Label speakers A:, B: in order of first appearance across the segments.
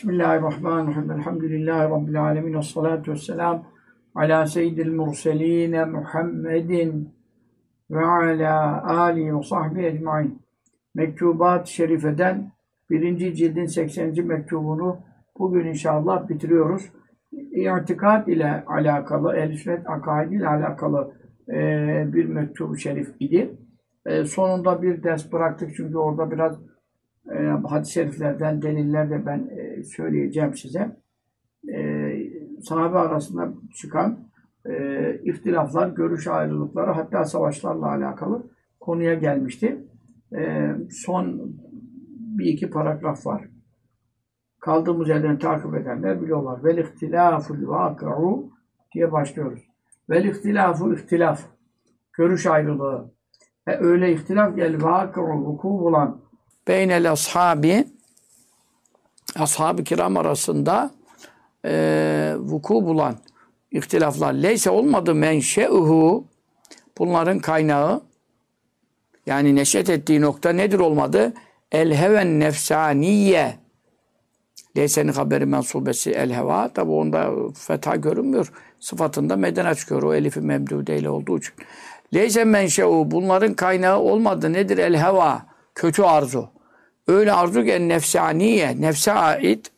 A: Bismillahirrahmanirrahim. Elhamdülillahi Rabbil alemin. Esselatu vesselam ala seyyidil murseline Muhammedin ve ala alihi ve sahbihi ecmain. Mektubat-ı Şerife'den 1. cildin 80. mektubunu bugün inşallah bitiriyoruz. İtikad ile alakalı, ehl-i sünnet akaidi ile alakalı bir mektubu şerif idi. Sonunda bir ders bıraktık çünkü orada biraz hadis-i şeriflerden deliller de ben söyleyeceğim size. Sahabe arasında çıkan ihtilaflar, görüş ayrılıkları, hatta savaşlarla alakalı konuya gelmişti. Son bir iki paragraf var. Kaldığımız yerden takip edenler biliyorlar. Vel ihtilaful vakı'u diye başlıyoruz. Vel ihtilafu ihtilaf. Görüş ayrılığı. Öyle ihtilaf gel vakı'u vuku bulan beynel ashabi, ashab-ı kiram arasında vuku bulan ihtilaflar. Leyse olmadı menşeuhu, bunların kaynağı, yani neşet ettiği nokta nedir olmadı? El heven nefsaniye. Leyse'nin haberi mensubesi el heva. Tabi onda fetha görünmüyor. Sıfatında meden çıkıyor. O elifi memdudeyle olduğu için. Leyse menşeuhu, bunların kaynağı olmadı. Nedir? El heva. Kötü arzu. Öyle arzu ki nefsaniye, nefse ait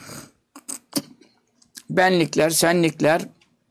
A: benlikler, senlikler,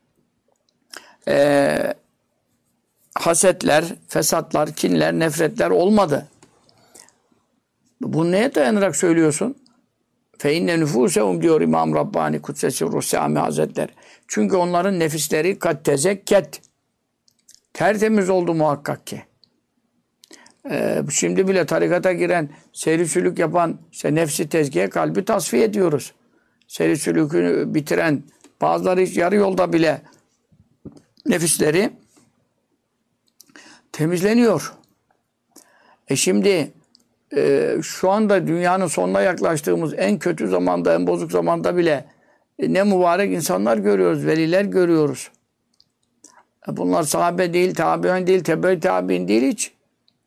A: hasetler, fesatlar, kinler, nefretler olmadı. Bunu neye dayanarak söylüyorsun? فَاِنَّ نُفُوسَهُمْ diyor İmam Rabbani Kudsesi Ruhsami Hazretleri. Çünkü onların nefisleri kat tezekket. Tertemiz oldu muhakkak ki. Şimdi bile tarikata giren, seyri sülük yapan, işte nefsi tezkiye, kalbi tasfiye ediyoruz. Seyri sülükünü bitiren, bazıları hiç yarı yolda bile nefisleri temizleniyor. Şimdi şu anda dünyanın sonuna yaklaştığımız en kötü zamanda, en bozuk zamanda bile ne mübarek insanlar görüyoruz, veliler görüyoruz. Bunlar sahabe değil, tabi'in değil, tebe-i tabi'in değil hiç.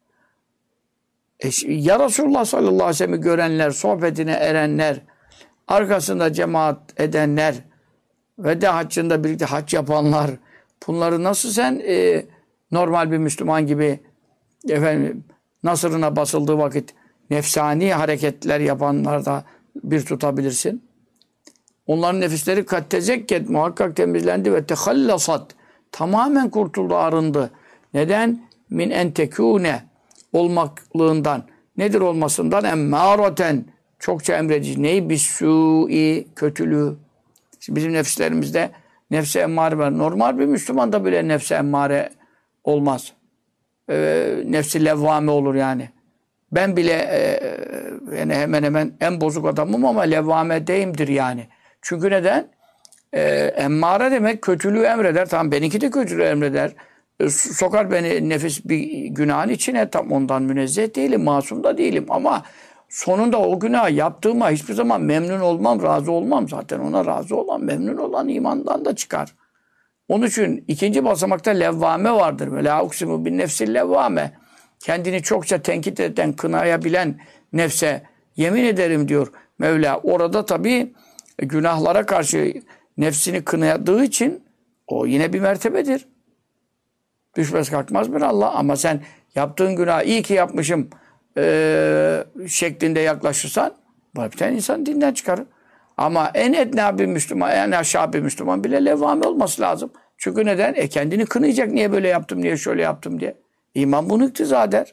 A: Ya Resulullah sallallahu aleyhi ve sellem'i görenler, sohbetine erenler, arkasında cemaat edenler, veda haccında birlikte hac yapanlar, bunları nasıl sen normal bir Müslüman gibi nasırına basıldığı vakit nefsani hareketler yapanlarda bir tutabilirsin? Onların nefisleri kattezekket, muhakkak temizlendi ve tehallasat, tamamen kurtuldu, arındı. Neden? Min entekûne, olmaklığından. Nedir olmasından? Emmâraten, çokça emredici. Neyi? Bis-sû'i, kötülüğü. Şimdi bizim nefislerimizde nefse emmare var. Normal bir Müslüman da bile nefse emmare olmaz. Nefsi levvame olur yani. Ben bile yani hemen hemen en bozuk adamım ama levvamedeyimdir yani. Çünkü neden? Emmare demek kötülüğü emreder. Tamam, benimki de kötülüğü emreder. Sokar beni nefis bir günahın içine, tam ondan münezzeh değilim, masum da değilim ama sonunda o günah yaptığıma hiçbir zaman memnun olmam, razı olmam. Zaten ona razı olan, memnun olan imandan da çıkar. Onun için ikinci basamakta levvame vardır. Ve la uksimu bin nefsil levvame. Kendini çokça tenkit eden, kınayabilen nefse yemin ederim diyor Mevla. Orada tabii günahlara karşı nefsini kınadığı için o yine bir mertebedir. Düşmez kalkmaz bir Allah. Ama sen yaptığın günah iyi ki yapmışım şeklinde yaklaşırsan bir tane insan dinden çıkarır. Ama en etna bir Müslüman, en aşağı bir Müslüman bile levvame olması lazım. Çünkü neden? Kendini kınayacak. Niye böyle yaptım, niye şöyle yaptım diye. İman bunu iktiza eder.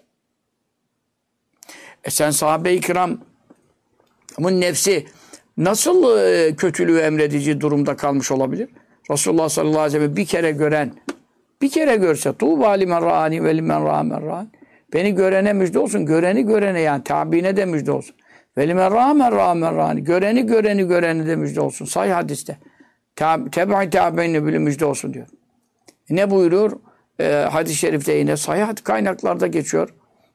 A: Sen sahabe-i kiramın nefsi nasıl kötülüğü emredici durumda kalmış olabilir? Resulullah sallallahu aleyhi ve sellem bir kere görse tuğba limen râni ve limen râmen râni. Beni görene müjde olsun. Göreni görene, yani tabiine de müjde olsun. Ve limen râmen râmen râni. Göreni de müjde olsun. Sahih hadiste. Tebe-i tabiine bile müjde olsun diyor. Ne buyuruyor? Hadis-i şerifte yine sahih kaynaklarda geçiyor.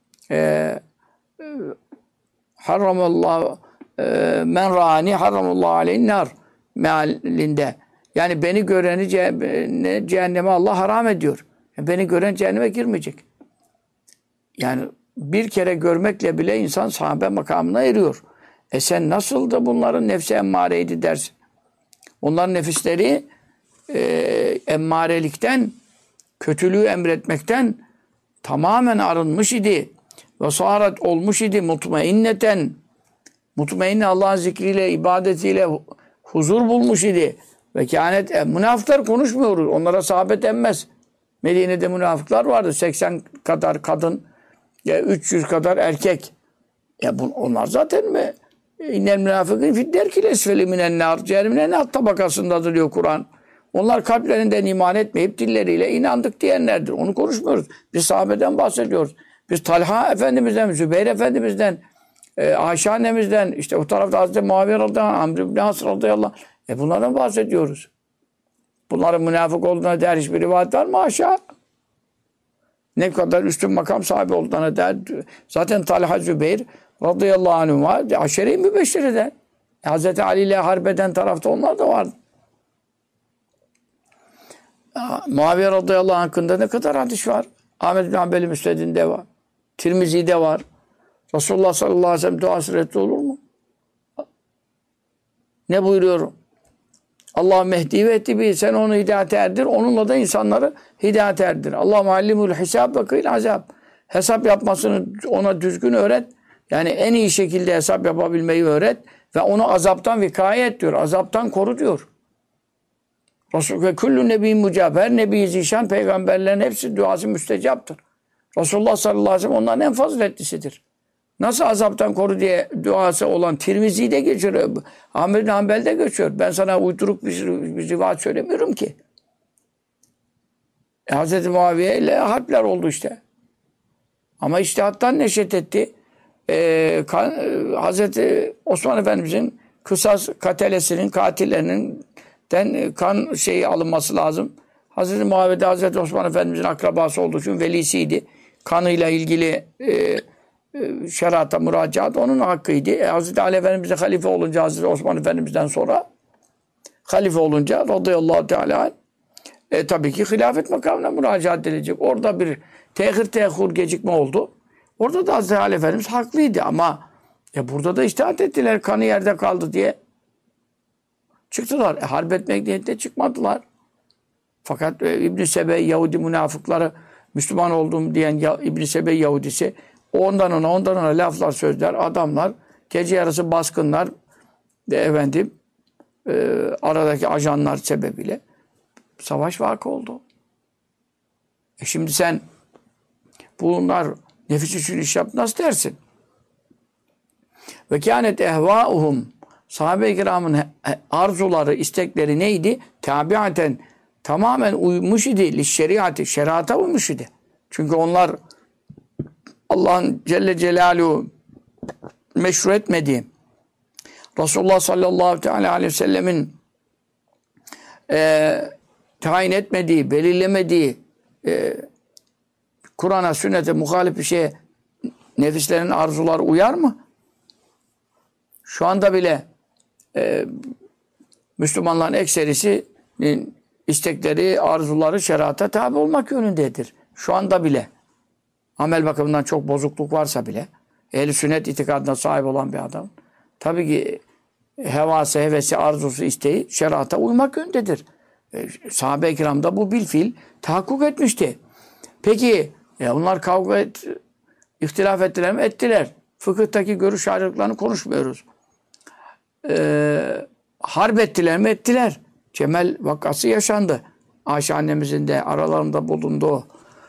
A: Harramallahu men râni harramallahu aleyhin nar mealinde. Yani beni göreni cehenneme Allah haram ediyor. Beni gören cehenneme girmeyecek. Yani bir kere görmekle bile insan sahabe makamına eriyor. Sen nasıl da bunların nefsi emmareydi dersin. Onların nefisleri emmarelikten, kötülüğü emretmekten tamamen arınmış idi. Ve saharet olmuş idi mutmainneten. Mutmainne Allah'ın zikriyle, ibadetiyle huzur bulmuş idi. Ve kânet, münafıklar konuşmuyoruz. Onlara sahabet emmez. Medine'de münafıklar vardı. 80 kadar kadın, 300 kadar erkek. Onlar zaten mi? İnnel münafıkîn fid-derkil esfeli minennâr. Cehennemin en alt tabakasındadır diyor Kur'an. Onlar kalplerinden iman etmeyip dilleriyle inandık diyenlerdir. Onu konuşmuyoruz. Biz sahabeden bahsediyoruz. Biz Talha Efendimiz'den, Zübeyir Efendimiz'den, Ayşe annemizden, işte o tarafta Hazreti Muaviye radıyallahu anh, Amr ibn As radıyallahu anh. Bunlardan bahsediyoruz. Bunların münafık olduğuna dair hiçbir rivayet var mı? Haşa. Ne kadar üstün makam sahibi olduğuna dair. Zaten Talha Zübeyir radıyallahu anhuma aşere-i mübeşşereden. Hazreti Ali ile harbeden tarafta onlar da vardı. Muaviye radıyallahu anh hakkında ne kadar hadis var? Ahmed bin Hanbel'in Müsned'inde var. Tirmizi'de var. Resulullah sallallahu aleyhi ve sellem duası reddi olur mu? Ne buyuruyorum? Allah mehdi ve ettibi. Sen onu hidayete erdir. Onunla da insanları hidayete erdir. Allah muallimul hisab ve kıyl azab. Hesap yapmasını ona düzgün öğret. Yani en iyi şekilde hesap yapabilmeyi öğret. Ve onu azaptan vikaye et diyor. Azaptan koru diyor. Resul ve kullu nebiyyin mucab. Her nebi zişan peygamberlerin hepsi duası müstecaptır. Resulullah sallallahu aleyhi ve sellem onların en faziletlisidir. Nasıl azaptan koru diye duası olan Tirmizi'de geçiyor. Ahmed bin Hanbel'de geçiyor. Ben sana uyduruk bir rivayet söylemiyorum ki. Hz. Muaviye ile harpler oldu işte. Ama içtihattan neşet etti. Hz. Osman Efendimiz'in kısas katelesinin, katillerinin kan alınması lazım. Hz. Muaviye de Hz. Osman Efendimiz'in akrabası olduğu için velisiydi. Kanıyla ilgili şerata müracaat onun hakkıydı. Hz. Ali Efendimiz de halife olunca, Hz. Osman Efendimiz'den sonra halife olunca radıyallahu teala tabii ki hilafet makamına müracaat edilecek. Orada bir tehir gecikme oldu. Orada da Hz. Ali Efendimiz haklıydı ama burada da içtihat ettiler. Kanı yerde kaldı diye. Çıktılar. Harp etmek niyetinde çıkmadılar. Fakat İbn-i Sebey Yahudi münafıkları Müslüman olduğum diyen İbn-i Sebey Yahudisi ondan ona laflar sözler, adamlar, gece yarısı baskınlar, aradaki ajanlar sebebiyle savaş vakı oldu. Şimdi sen bunlar nefis için iş yap nasıl dersin? Ve kânet ehvâuhum sahabe-i kiramın arzuları, istekleri neydi? Tabiaten tamamen uymuş idi. Şeriatı, şerata uymuş idi. Çünkü onlar Allah'ın Celle Celaluhu meşru etmediği, Resulullah sallallahu aleyhi ve sellemin tayin etmediği, belirlemediği Kur'an'a, sünnete muhalif bir şeye nefislerin arzuları uyar mı? Şu anda bile Müslümanların ekserisinin istekleri, arzuları şerata tabi olmak yönündedir. Şu anda bile. Amel bakımından çok bozukluk varsa bile ehl-i sünnet itikadına sahip olan bir adam tabii ki hevası, hevesi, arzusu, isteği şerata uymak yönündedir. Sahabe-i kiramda bu bilfiil tahakkuk etmişti. Peki onlar ihtilaf ettiler mi? Ettiler. Fıkıhtaki görüş ayrılıklarını konuşmuyoruz. Harp ettiler mi? Ettiler. Cemel vakası yaşandı. Ayşe annemizin de aralarında bulunduğu.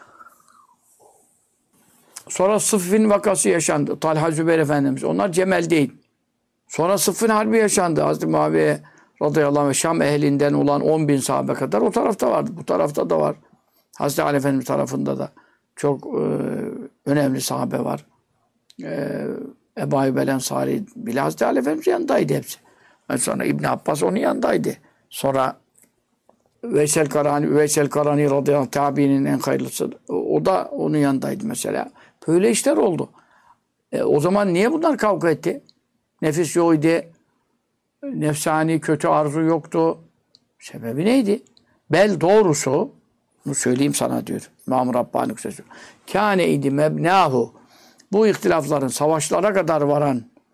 A: Sonra Sıffin vakası yaşandı. Talha Zübeyir Efendimiz. Onlar Cemel değil. Sonra Sıffin Harbi yaşandı. Hazreti Muaviye radıyallahu anh Şam ehlinden olan 10.000 sahabe kadar o tarafta vardı. Bu tarafta da var. Hazreti Ali Efendimiz tarafında da çok önemli sahabe var. Ebu Ayyub el-Ensari bile Hazreti Ali Efendimiz yanındaydı hepsi. Sonra İbn Abbas onun yanındaydı. Sonra Veysel Karani radıyallahu anh tabiinin en hayırlısı. O da onun yanındaydı mesela. Böyle işler oldu. O zaman niye bunlar kavga etti? Nefis yoktu. Nefsani kötü arzu yoktu. Sebebi neydi? Bel doğrusu, bunu söyleyeyim sana diyor İmam Rabbani sözü. Kâne idi mebnâhu. Bu ihtilafların savaşlara kadar varan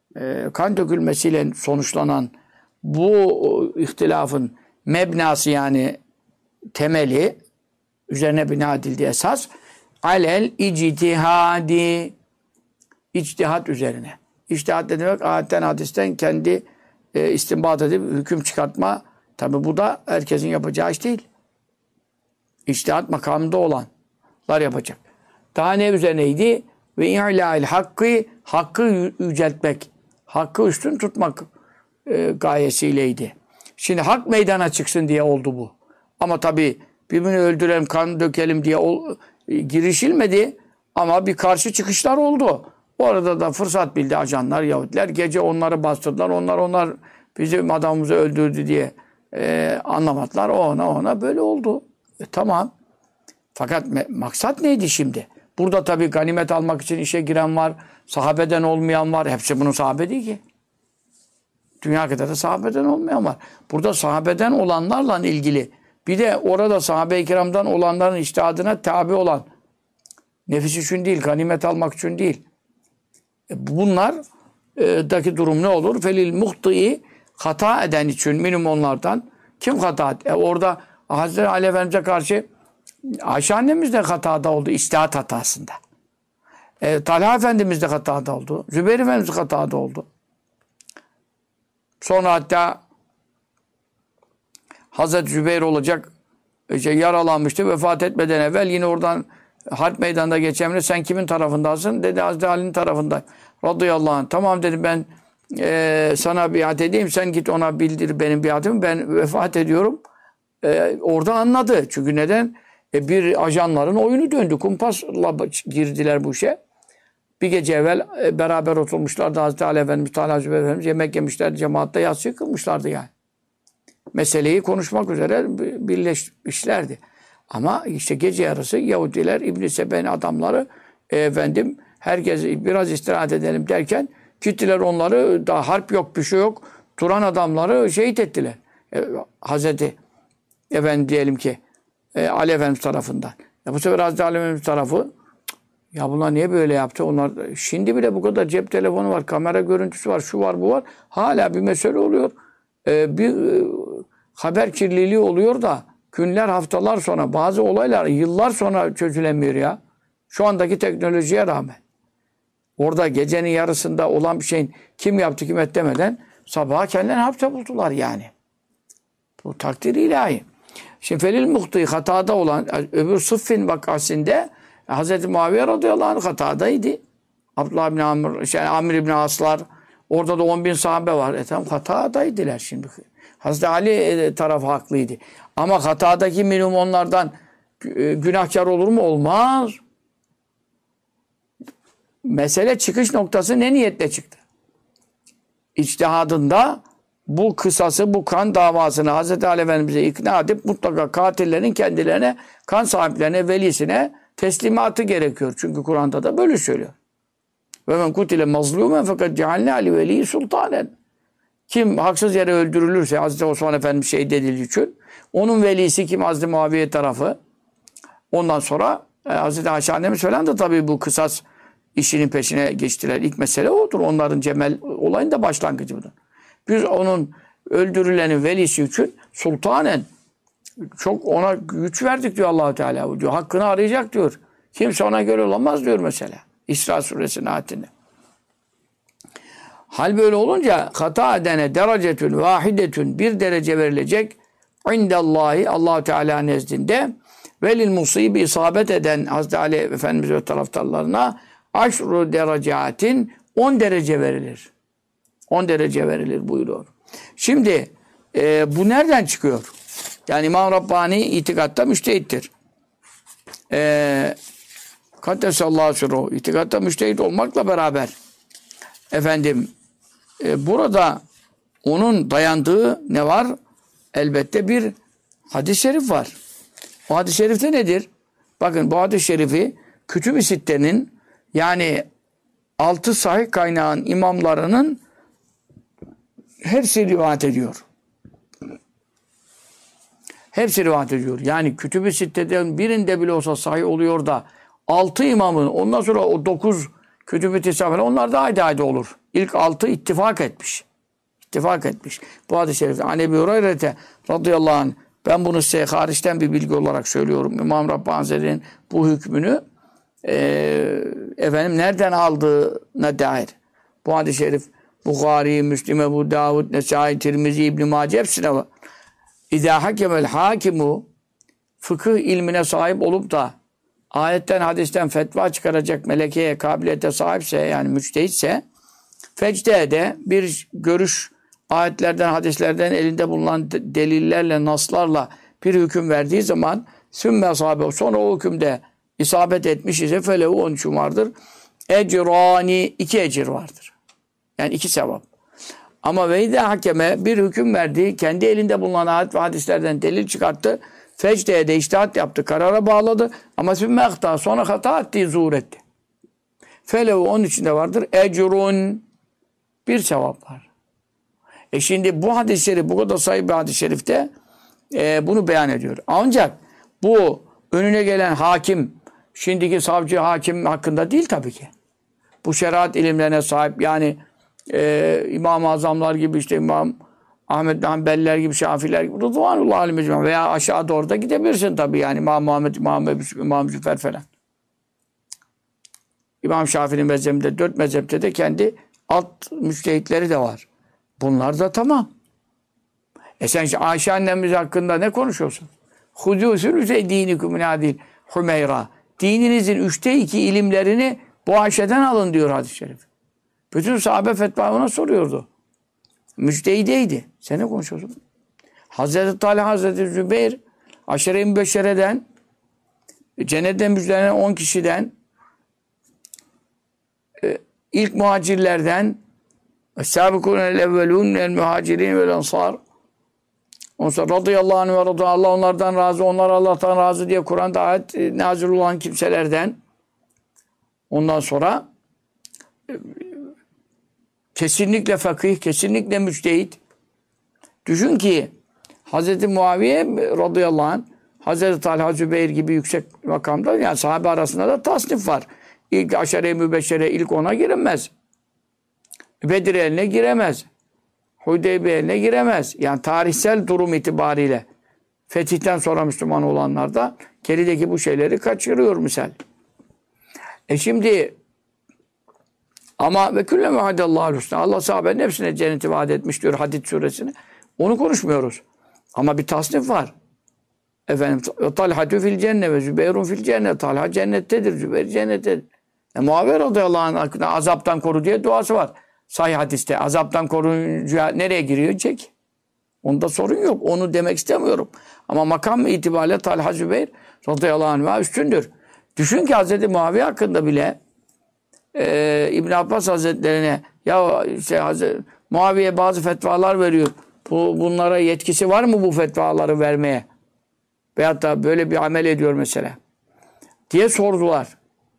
A: kan dökülmesiyle sonuçlanan bu ihtilafın mebnası yani temeli üzerine bina edildi esas alel ictihadi içtihat üzerine. İçtihat ne demek? Ayetten hadisten kendi istinbat edip hüküm çıkartma. Tabi bu da herkesin yapacağı iş değil. İçtihat makamında olanlar yapacak. Daha ne üzerineydi? Ve i'lâil hakkı yüceltmek, hakkı üstün tutmak gayesiyleydi. Şimdi hak meydana çıksın diye oldu bu. Ama tabii birbirini öldürelim, kan dökelim diye girişilmedi. Ama bir karşı çıkışlar oldu. Orada da fırsat bildi ajanlar, Yahudiler. Gece onları bastırdılar. Onlar bizim adamımızı öldürdü diye anlamadılar. Ona böyle oldu. Tamam. Fakat maksat neydi şimdi? Burada tabii ganimet almak için işe giren var. Sahabeden olmayan var. Hepsi bunun sahabe değil ki. Dünya kadar da sahabeden olmayan var. Burada sahabeden olanlarla ilgili bir de orada sahabe-i kiramdan olanların içtihadına tabi olan nefis için değil, ganimet almak için değil. Bunlar daki durum ne olur? Felil muhtiyi hata eden için minimum onlardan kim hata etti? Orada Hazreti Ali Efendimiz'e karşı Ayşe annemiz de hatada oldu. İçtihat hatasında. Talha Efendimiz de hatada oldu. Zübeyir Efendimiz hatada oldu. Sonra hatta Hazreti Zübeyir olacak yaralanmıştı. Vefat etmeden evvel yine oradan harp meydanında geçemine sen kimin tarafındasın? Dedi Hazreti Ali'nin tarafındayım. Radıyallahu anh. Tamam dedi ben sana biat edeyim. Sen git ona bildir benim biatımı. Ben vefat ediyorum. Orada anladı. Çünkü neden? Bir ajanların oyunu döndü. Kumpasla girdiler bu işe. Bir gece evvel beraber oturmuşlardı. Hazreti Ali Efendimiz, Talha Zübeyir Efendimiz yemek yemişlerdi. Cemaatte yatsı kılmışlardı yani. Meseleyi konuşmak üzere birleşmişlerdi. Ama işte gece yarısı Yahudiler, İbn-i Sebe'nin adamları herkes biraz istirahat edelim derken gittiler onları, daha harp yok, bir şey yok. Duran adamları şehit ettiler. Hazreti diyelim ki Ali Efendimiz tarafından. Bu sefer Hazreti Ali Efendimiz tarafı ya bunlar niye böyle yaptı? Onlar şimdi bile bu kadar cep telefonu var, kamera görüntüsü var, şu var, bu var. Hala bir mesele oluyor. Bir haber kirliliği oluyor da günler, haftalar sonra bazı olaylar yıllar sonra çözülemiyor ya. Şu andaki teknolojiye rağmen. Orada gecenin yarısında olan bir şeyin kim yaptı kim et demeden sabaha kendilerini hapse buldular yani. Bu takdir ilahi. Şimdi felil muhti hatada olan öbür Sıffin vakasinde Hz. Muaviye radıyallahu anh hatadaydı. Abdullah bin Amr ibn Aslar orada da 10.000 sahabe var. Tamam hatadaydılar şimdi. Hz. Ali tarafı haklıydı. Ama hatadaki minimum onlardan günahkar olur mu? Olmaz. Mesele çıkış noktası ne niyetle çıktı? İçtihadında bu kısası, bu kan davasını Hz. Ali Efendimiz'e ikna edip mutlaka katillerin kendilerine, kan sahiplerine, velisine teslimatı gerekiyor. Çünkü Kur'an'da da böyle söylüyor. Ve men kutile mazlumen fakat cealne ali veli sultanen. Kim haksız yere öldürülürse Hazreti Osman Efendimiz şehit edildiği için onun velisi kim? Hazreti Muaviye tarafı. Ondan sonra Hazreti Ayşe annemiz falan da tabii bu kısas işinin peşine geçtiler. İlk mesele odur. Onların Cemel olayın da başlangıcı budur. Biz onun öldürülenin velisi için sultanen çok ona güç verdik diyor Allah-u Teala. Diyor. Hakkını arayacak diyor. Kimse ona göre olamaz diyor mesela. İsra suresinin ayetinde. Hal böyle olunca hata edene derecetün vahidetün bir derece verilecek indallahi Allah-u Teala nezdinde velil musibi isabet eden Hazreti Ali Efendimiz ve taraftarlarına aşru derecatin 10 derece verilir. 10 derece verilir buyuruyor. Şimdi bu nereden çıkıyor? Yani İmam Rabbani itikatta müştehittir. Kaddesallahu sirruhu itikatta müştehit olmakla beraber burada onun dayandığı ne var? Elbette bir hadis-i şerif var. O hadis-i şerifte nedir? Bakın bu hadis-i şerifi Kütüb-i Sitte'nin yani 6 sahih kaynağın imamlarının hepsi rivayet ediyor. Hepsi rivayet ediyor. Yani Kütüb-i Sitte'den birinde bile olsa sahih oluyor da 6 imamın ondan sonra o 9 Kütüb-i Tisa falan onlar da haydi olur. İlk 6 ittifak etmiş. İttifak etmiş. Bu hadis-i şerifte Ebu Hureyre radıyallahu anh, ben bunu size hariçten bir bilgi olarak söylüyorum. İmam Rabbani Hazretleri'nin bu hükmünü efendim nereden aldığına dair. Bu hadis-i şerif Bukhari, Müslim, Ebu Davud, Nesai, Tirmizi, İbn-i Mace hepsine var. İzâ hakemel hakimu, fıkıh ilmine sahip olup da ayetten, hadisten fetva çıkaracak melekeye, kabiliyete sahipse, yani müçtehitse, fecdede bir görüş, ayetlerden, hadislerden elinde bulunan delillerle, naslarla bir hüküm verdiği zaman sümme sahabe, sonra o hükümde isabet etmiş ise felehu, onun için vardır. Ecrani, 2 ecir vardır. Yani 2 sevap. Ama veyde hakeme, bir hüküm verdi, kendi elinde bulunan ayet ve hadislerden delil çıkarttı, fecdeye de içtihat yaptı, karara bağladı ama sümme hata, sonra hata ettiği zuhur etti. Felehu, onun içinde vardır. Ecrun, 1 sevap var. Şimdi bu hadis-i şerif, bu kadar sayı bir hadis-i şerifte bunu beyan ediyor. Ancak bu önüne gelen hakim, şimdiki savcı hakim hakkında değil tabii ki. Bu şeriat ilimlerine sahip, yani İmam-ı Azamlar gibi, işte İmam Ahmed Hanbeliler gibi, Şafiler gibi, Rıdvanullah alim veya aşağı doğru da gidebilirsin tabii, yani İmam Muhammed, İmam Züfer falan. İmam Şafii'nin mezhebinde, 4 mezhepte de kendi alt müçtehitleri de var. Bunlar da tamam. Sen Ayşe annemiz hakkında ne konuşuyorsun? Hudûsülüse dînikum min adil Hümeyra. Dininizin 3'te 2 ilimlerini bu Ayşe'den alın diyor hadis-i şerif. Bütün sahabe fetva ona soruyordu. Müçtehideydi. Sen ne konuşuyorsun? Hazreti Talha, Hazreti Zübeyir, Aşere-i Mübeşşere'den, cennetten müjdelenen 10 kişiden, ilk muhacirlerden, Es-sâbikûnel evvelûn el muhacirin vel ensar. Ondan sonra radıyallahu anh ve radıyallahu, Allah onlardan razı, onlar Allah'tan razı diye Kur'an'da ayet nazil olan kimselerden. Ondan sonra kesinlikle fakih, kesinlikle müçtehit. Düşün ki Hz. Muaviye radıyallahu anh, Hz. Talha, Zübeyir gibi yüksek makamda, yani sahabe arasında da tasnif var. İlk aşere-i mübeşşere, ilk 10'a girilmez. Bedir eline giremez. Hudeybiye eline giremez. Yani tarihsel durum itibariyle fetihten sonra Müslüman olanlar da gerideki bu şeyleri kaçırıyor misal. Şimdi ama ve külle muhadallahu husna, Allah sahabenin hepsine cenneti vaat etmiş diyor Hadid suresini. Onu konuşmuyoruz. Ama bir tasnif var. Efendim, Talhatü fil cennet ve Zübeyrun fil cennet. Talha cennettedir, Zübeyir cennettedir. Muaviye radıyallahu anh azaptan koru diye duası var. Sahih hadiste azaptan korunca nereye giriyor? Çek. Onda sorun yok. Onu demek istemiyorum. Ama makam itibariyle Talha, Zübeyir radıyallahu anh üstündür. Düşün ki Hz. Muaviye hakkında bile İbn Abbas Hazretlerine ya işte Muaviye bazı fetvalar veriyor. Bunlara yetkisi var mı bu fetvaları vermeye? Veyahut da böyle bir amel ediyor mesela diye sordular.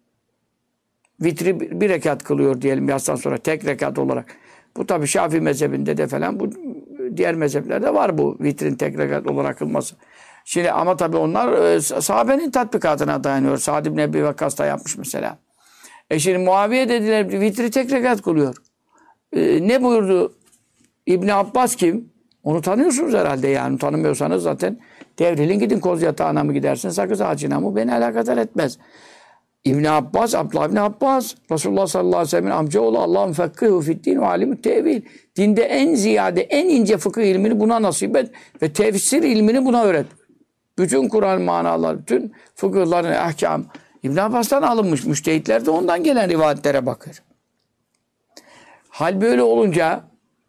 A: Vitri bir rekat kılıyor diyelim yastan sonra tek rekat olarak. Bu tabi Şafii mezhebinde de falan, bu diğer mezheplerde var bu vitrin tek rekat olarak kılması. Şimdi ama tabi onlar sahabenin tatbikatına dayanıyor. Sa'd ibn Ebi Vakkas da yapmış mesela. Şimdi Muaviye dediler vitri tek rekat kılıyor. Ne buyurdu? İbn Abbas kim? Onu tanıyorsunuz herhalde yani. Tanımıyorsanız zaten devrilin gidin koz yatağına mı gidersin, sakız ağacına mı, beni alakadar etmez. İbn Abbas, Abdullah İbn Abbas, Resulullah sallallahu aleyhi ve sellem'in amcaoğlu, Allah'ın fekkihu fiddin ve alimü tevil. Dinde en ziyade, en ince fıkıh ilmini buna nasip et ve tefsir ilmini buna öğret. Bütün Kur'an manaları, bütün fıkıhların ahkam İbn Abbas'tan alınmış. Müştehitler de ondan gelen rivayetlere bakır. Hal böyle olunca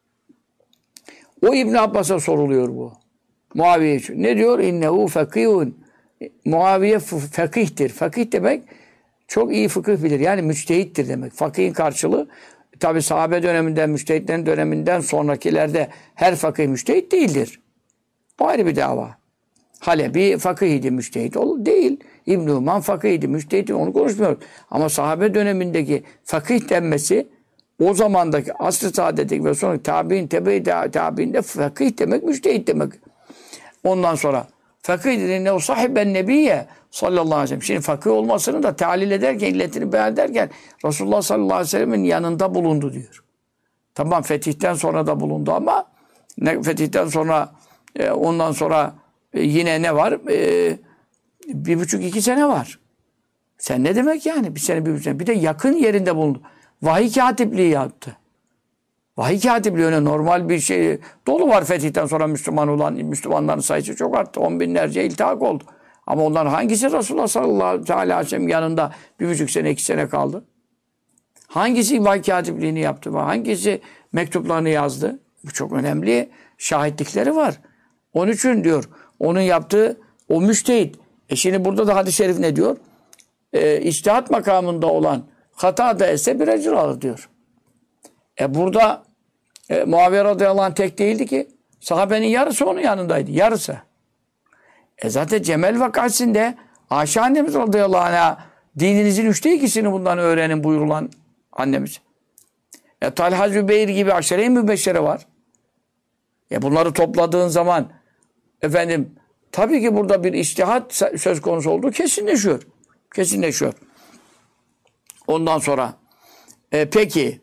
A: o İbn Abbas'a soruluyor bu. Muaviye için. Ne diyor? İnnehu fakihun. Muaviye fakihtir. Fakih demek çok iyi fıkıh bilir. Yani müçtehittir demek. Fakihin karşılığı tabi sahabe döneminden, müçtehitlerin döneminden sonrakilerde her fakih müçtehit değildir. O ayrı bir dava. Halebi fakihiydi, müçtehit değil. İbn-i Uman fakihiydi, müçtehit, onu konuşmuyoruz. Ama sahabe dönemindeki fakih denmesi o zamandaki asr-ı saadetteki ve sonra tabi'in, tebe-i tabi'inde fakih demek, müçtehit demek. Ondan sonra fakih ne o sahiben nebiye sallallahu aleyhi ve sellem. Şimdi fakih olmasını da talil ederken, illetini beyan ederken Resulullah sallallahu aleyhi ve sellemin yanında bulundu diyor. Tamam fetihten sonra da bulundu ama fetihten sonra ondan sonra yine ne var? 1,5-2 sene var. Sen ne demek yani? 1 sene, 1,5 sene. Bir de yakın yerinde bulundu. Vahiy katipliği yaptı. Vahiy katipliği öyle normal bir şey. Dolu var fetihten sonra Müslüman olan Müslümanların sayısı çok arttı. 10 binlerce iltihak oldu. Ama onların hangisi Resulullah sallallahu aleyhi ve sellem yanında 1,5 sene, 2 sene kaldı? Hangisi vahiy katipliğini yaptı? Hangisi mektuplarını yazdı? Bu çok önemli şahitlikleri var. Onun için diyor, onun yaptığı o müştehit. Şimdi burada da hadis-i şerif ne diyor? İçtihat makamında olan hata da etse bir ecir alır diyor. Burada Muaviye radıyallahu anh tek değildi ki. Sahabenin yarısı onun yanındaydı. Yarısı. Zaten Cemel vakasinde Ayşe annemiz radıyallahu anh'a dininizin 2/3'ünü bundan öğrenin buyurulan annemiz. Talha Zübeyir gibi aşere-i mübeşşere var. Bunları topladığın zaman efendim tabii ki burada bir içtihat söz konusu olduğu kesinleşiyor. Kesinleşiyor. Ondan sonra peki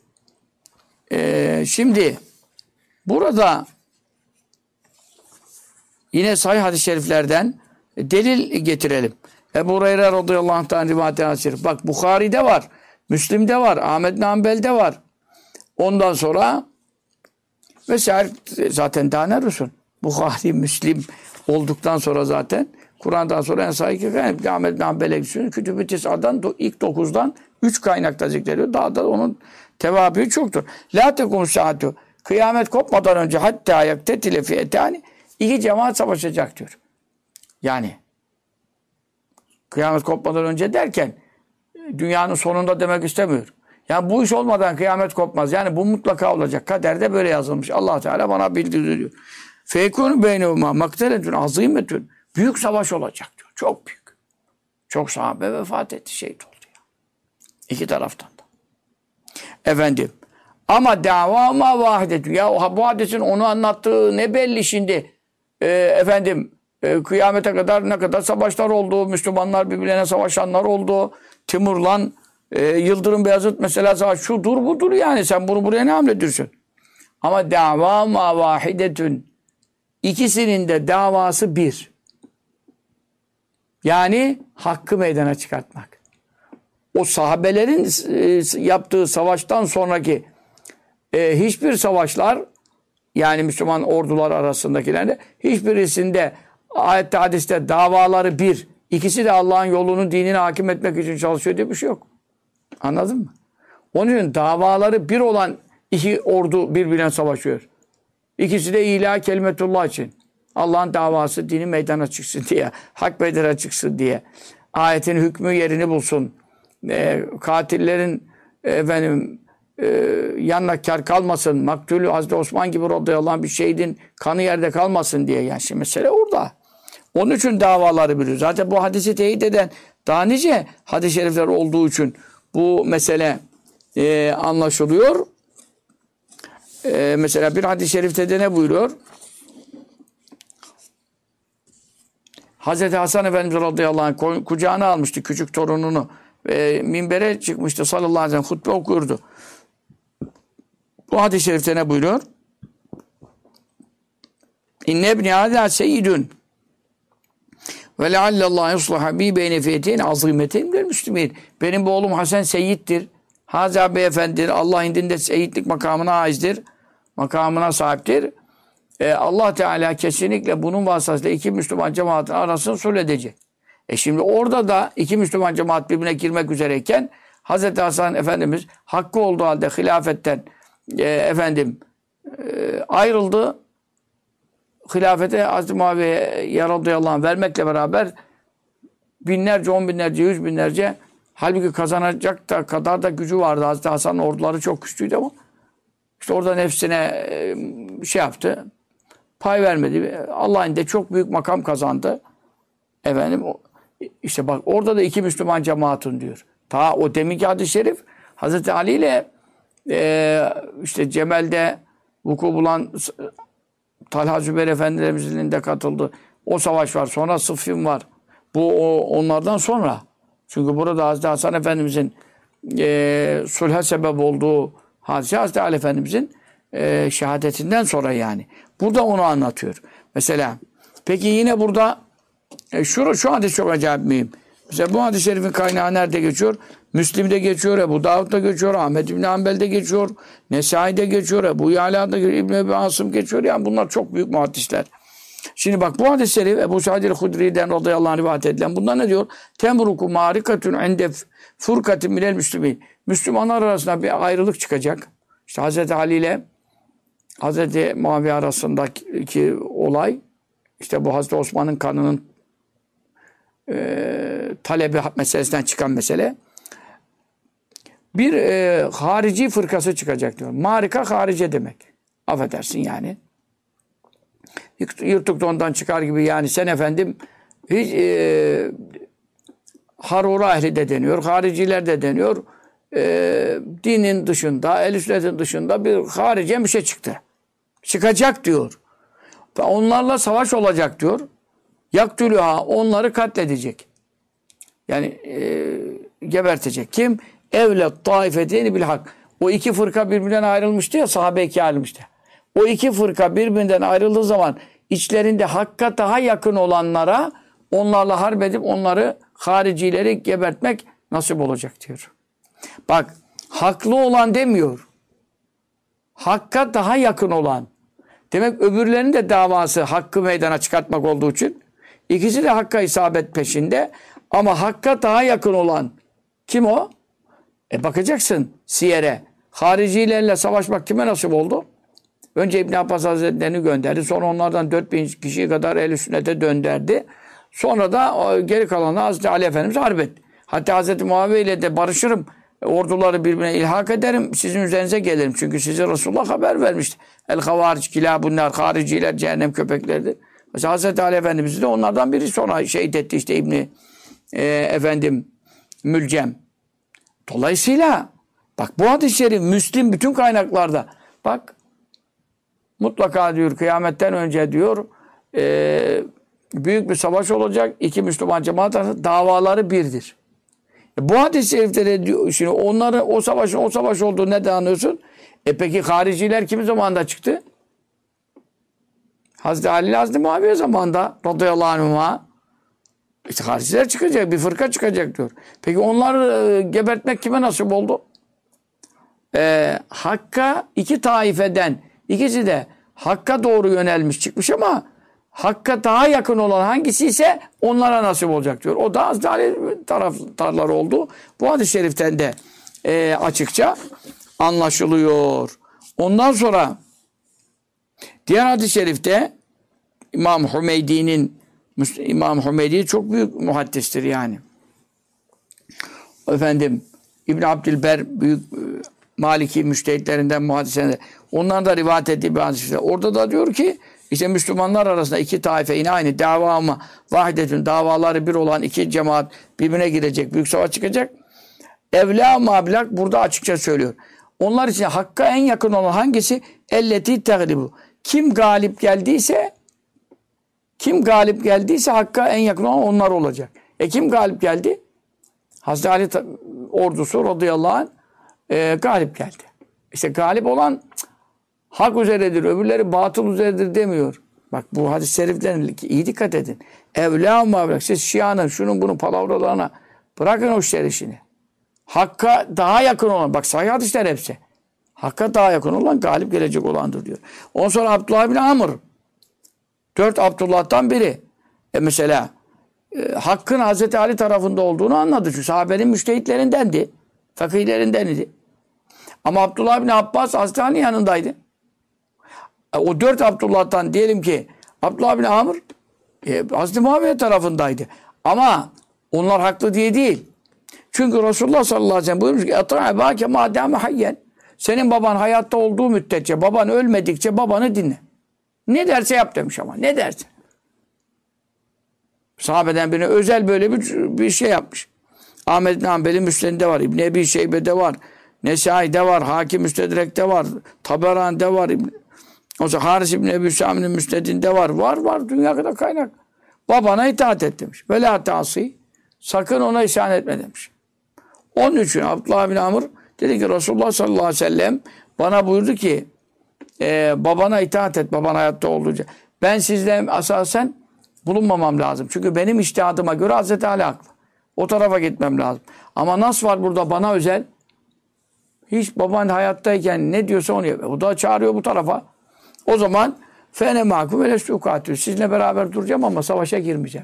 A: şimdi burada yine sahih hadis-i şeriflerden delil getirelim. Ebu Hureyre radıyallahu anh'tan rivayet hadis-i şerif. Bak Bukhari'de var, Müslim'de var, Ahmed bin Hanbel'de var. Ondan sonra vesaire zaten daha ne arıyorsun? Bukhari, Müslim olduktan sonra zaten Kur'an'dan sonra en sahih Ahmed bin Hanbel'e gidiyorsun. Kütüb-i Tis'a'dan ilk 9'dan 3 kaynakta zikrediyor. Daha da onun tevabı çoktur. La tekum saatu. Kıyamet kopmadan önce hatta yaktetile fiyetani 2 cemaat savaşacak diyor. Yani kıyamet kopmadan önce derken dünyanın sonunda demek istemiyor. Yani bu iş olmadan kıyamet kopmaz. Yani bu mutlaka olacak. Kaderde böyle yazılmış. Allah Teala bana bildiriyor. Feykûnü beynevmâ makteretün azîmetün. Büyük savaş olacak diyor. Çok büyük. Çok sahabe vefat etti. Şehit oldu ya. 2 taraftan da. Efendim. Ama davama vahidetü. Ya bu hadisin onu anlattığı ne belli şimdi. Kıyamete kadar ne kadar savaşlar oldu. Müslümanlar birbirlerine savaşanlar oldu. Timur'la Yıldırım Beyazıt mesela savaş. Şudur budur yani. Sen bunu buraya ne hamlediyorsun? Ama davama vahidetün. İkisinin de davası bir. Yani hakkı meydana çıkartmak. O sahabelerin yaptığı savaştan sonraki hiçbir savaşlar yani Müslüman ordular arasındakilerde hiçbirisinde ayette hadiste davaları bir. İkisi de Allah'ın yolunu dinine hakim etmek için çalışıyor diye bir şey yok. Anladın mı? Onun için davaları bir olan 2 ordu birbirine savaşıyor. İkisi de ilah kelimetullah için. Allah'ın davası dini meydana çıksın diye. Hak meydana çıksın diye. Ayetin hükmü yerini bulsun. Katillerin yanına kar kalmasın. Maktulü Hazreti Osman gibi radıyallahu anh bir şehidin kanı yerde kalmasın diye. Yani şimdi mesele orada. Onun için davaları biliyor. Zaten bu hadisi teyit eden daha nice hadis-i şerifler olduğu için bu mesele anlaşılıyor. Mesela bir hadis-i şerifte de ne buyuruyor? Hazreti Hasan Efendimiz radıyallahu anh kucağına almıştı küçük torununu. Minbere çıkmıştı sallallahu aleyhi ve sellem hutbe okuyordu. Bu hadis-i şerifte ne buyuruyor? İnne ibni hâzâ seyyidun ve leallallâhu yuslaha bi beyne fiyetin azîmetin vel müslümin. Benim bu oğlum Hasan seyyiddir. Hazâ beyefendidir. Allah indinde seyyidlik makamına aizdir. Makamına sahiptir. Allah Teala kesinlikle bunun vasıtasıyla 2 Müslüman cemaatin arasını sulh edecek. Şimdi orada da 2 Müslüman cemaat birbirine girmek üzereyken Hazreti Hasan Efendimiz hakkı olduğu halde hilafetten ayrıldı. Hilafete Hazreti Muaviye'ye radıyallahu anh vermekle beraber binlerce, 10 binlerce, 100 binlerce halbuki kazanacak da kadar da gücü vardı. Hazreti Hasan'ın orduları çok güçlüydü ama işte orada nefsine şey yaptı. Pay vermedi. Allah'ın de çok büyük makam kazandı. İşte bak orada da 2 Müslüman cemaatın diyor. Ta o deminki hadis-i şerif Hazreti Ali ile işte Cemel'de vuku bulan Talha Zübeyir Efendilerimizin de katıldı. O savaş var. Sonra Sıffin var. Onlardan sonra. Çünkü burada Hazreti Hasan Efendimizin sulha sebep olduğu hadise Hazreti Ali Efendimizin şehadetinden sonra yani. Burada onu anlatıyor. Mesela peki yine burada şu hadis çok acayip mühim. Mesela bu hadis-i şerifin kaynağı nerede geçiyor? Müslim'de geçiyor, Ebu Davud'da geçiyor, Ahmed İbni Hanbel'de geçiyor, Nesai'de geçiyor, Ebu Yala'da geçiyor, İbn Ebi Asım geçiyor. Yani bunlar çok büyük muhaddisler. Şimdi bak bu hadis-i şerif Ebu Said el-Hudri'den radıyallahu anh rivayet edilen. Bunlar ne diyor? Temruku marikatun ende furkatin minel müslümin. Müslümanlar arasında bir ayrılık çıkacak. İşte Hazreti Ali ile Hazreti Muaviye arasındaki olay, işte bu Hazreti Osman'ın kanının talebi meselesinden çıkan mesele. Bir harici fırkası çıkacak diyor. Marika harice demek. Affedersin yani. Yırtık dondan çıkar gibi yani sen efendim hiç harura ehli de deniyor, hariciler de deniyor. Dinin dışında, ehl-i sünnetin dışında bir harice bir şey çıktı. Çıkacak diyor. Ve onlarla savaş olacak diyor. Yaktülüha, onları katledecek. Yani gebertecek. Kim? Evlet taifeteyni bil hak. O iki fırka birbirinden ayrılmıştı ya, sahabe ikiye ayrılmıştı. O iki fırka birbirinden ayrıldığı zaman içlerinde hakka daha yakın olanlara onlarla harp edip onları haricileri gebertmek nasip olacak diyor. Bak haklı olan demiyor. Hakka daha yakın olan. Demek öbürlerinin de davası hakkı meydana çıkartmak olduğu için ikisi de hakka isabet peşinde ama hakka daha yakın olan kim o? Bakacaksın siyere. Haricilerle savaşmak kime nasip oldu? Önce İbn Abbas Hazretleri'ni gönderdi. Sonra onlardan 4000 kişi kadar ehl-i sünnete dönderdi. Sonra da geri kalanı Hazreti Ali Efendimiz harp etti. Hatta Hazreti Muaviye ile de barışırım. Orduları birbirine ilhak ederim. Sizin üzerinize gelirim. Çünkü size Resulullah haber vermişti. El-havaric kilâbunlar, hariciler cehennem köpekleridir. Mesela Hazreti Ali Efendimiz de onlardan biri sonra şehit etti işte İbni Mülcem. Dolayısıyla bak bu hadis-i şerif Müslim bütün kaynaklarda bak mutlaka diyor kıyametten önce diyor büyük bir savaş olacak. İki Müslüman cemaat arasında davaları birdir. Bu hadis-i şerifte diyor şimdi onların o savaş olduğu neden anlıyorsun? Peki hariciler kimin zamanında çıktı? Hazreti Ali ile Hazreti Muaviye zamanında radıyallahu anhuma işte hariciler çıkacak, bir fırka çıkacak diyor. Peki onları gebertmek kime nasip oldu? Hakka iki taifeden ikisi de hakka doğru yönelmiş çıkmış ama hakka daha yakın olan hangisi ise onlara nasip olacak diyor. O da Hazreti Ali taraftarları oldu. Bu hadis-i şeriften de açıkça anlaşılıyor. Ondan sonra diğer hadis-i şerifte İmam Hümeydi çok büyük muhaddistir yani. Efendim İbn Abdülber büyük Maliki müştehitlerinden muhaddislerinden. Ondan da rivayet ettiği bir hadis. Orada da diyor ki işte Müslümanlar arasında iki taife yine aynı dava ama vahidetün davaları bir olan iki cemaat birbirine girecek. Büyük savaş çıkacak. Evla mablak burada açıkça söylüyor. Onlar için hakka en yakın olan hangisi? Elleti teglibu. Kim galip geldiyse hakka en yakın olan onlar olacak. Kim galip geldi? Hazreti Ali ordusu radıyallahu anh galip geldi. İşte galip olan hak üzeredir, öbürleri batıl üzeredir demiyor. Bak bu hadis-i şeriflerin iyi dikkat edin. Evlâ mâbrak. Siz Şia'nın, şunun bunun palavralarına bırakın o işini. Hakka daha yakın olan, bak sahih hadisler hepsi. Hakka daha yakın olan galip gelecek olandır diyor. Ondan sonra Abdullah bin Amr. 4 Abdullah'tan biri. Mesela Hakk'ın Hazreti Ali tarafında olduğunu anladı. Çünkü sahabenin müştehitlerindendi. Fakihlerindenidi. Ama Abdullah bin Abbas Hazreti Ali'nin yanındaydı. O 4 Abdullah'tan diyelim ki Abdullah bin Amr Hazreti Muaviye tarafındaydı. Ama onlar haklı diye değil. Çünkü Resulullah sallallahu aleyhi ve sellem buyurmuş ki اَطْرَعَ مَا hayyen. Senin baban hayatta olduğu müddetçe, baban ölmedikçe babanı dinle. Ne derse yap demiş ama. Ne derse. Sahabeden birine özel böyle bir şey yapmış. Ahmed bin Hanbel'in Müsned'inde var. İbn Ebi Şeybe'de var. Nesai'de var. Hakim Müstedrek'te var. Taberan'de var. O zaman Haris İbn Ebi Sami'nin Müsned'inde var. Var. Dünya kadar kaynak. Babana itaat et demiş. Ve la ta'si. Sakın ona isyan etme demiş. Onun için Abdullah bin Amr dedi ki Resulullah sallallahu aleyhi ve sellem bana buyurdu ki babana itaat et. Baban hayatta olduğunca. Ben sizle asasen bulunmamam lazım. Çünkü benim içtihadıma göre Hazreti Ali haklı. O tarafa gitmem lazım. Ama nas var burada bana özel. Hiç baban hayattayken ne diyorsa onu yapıyor. O da çağırıyor bu tarafa. O zaman fene mahkum ve lestu katil. Sizinle beraber duracağım ama savaşa girmeyeceğim.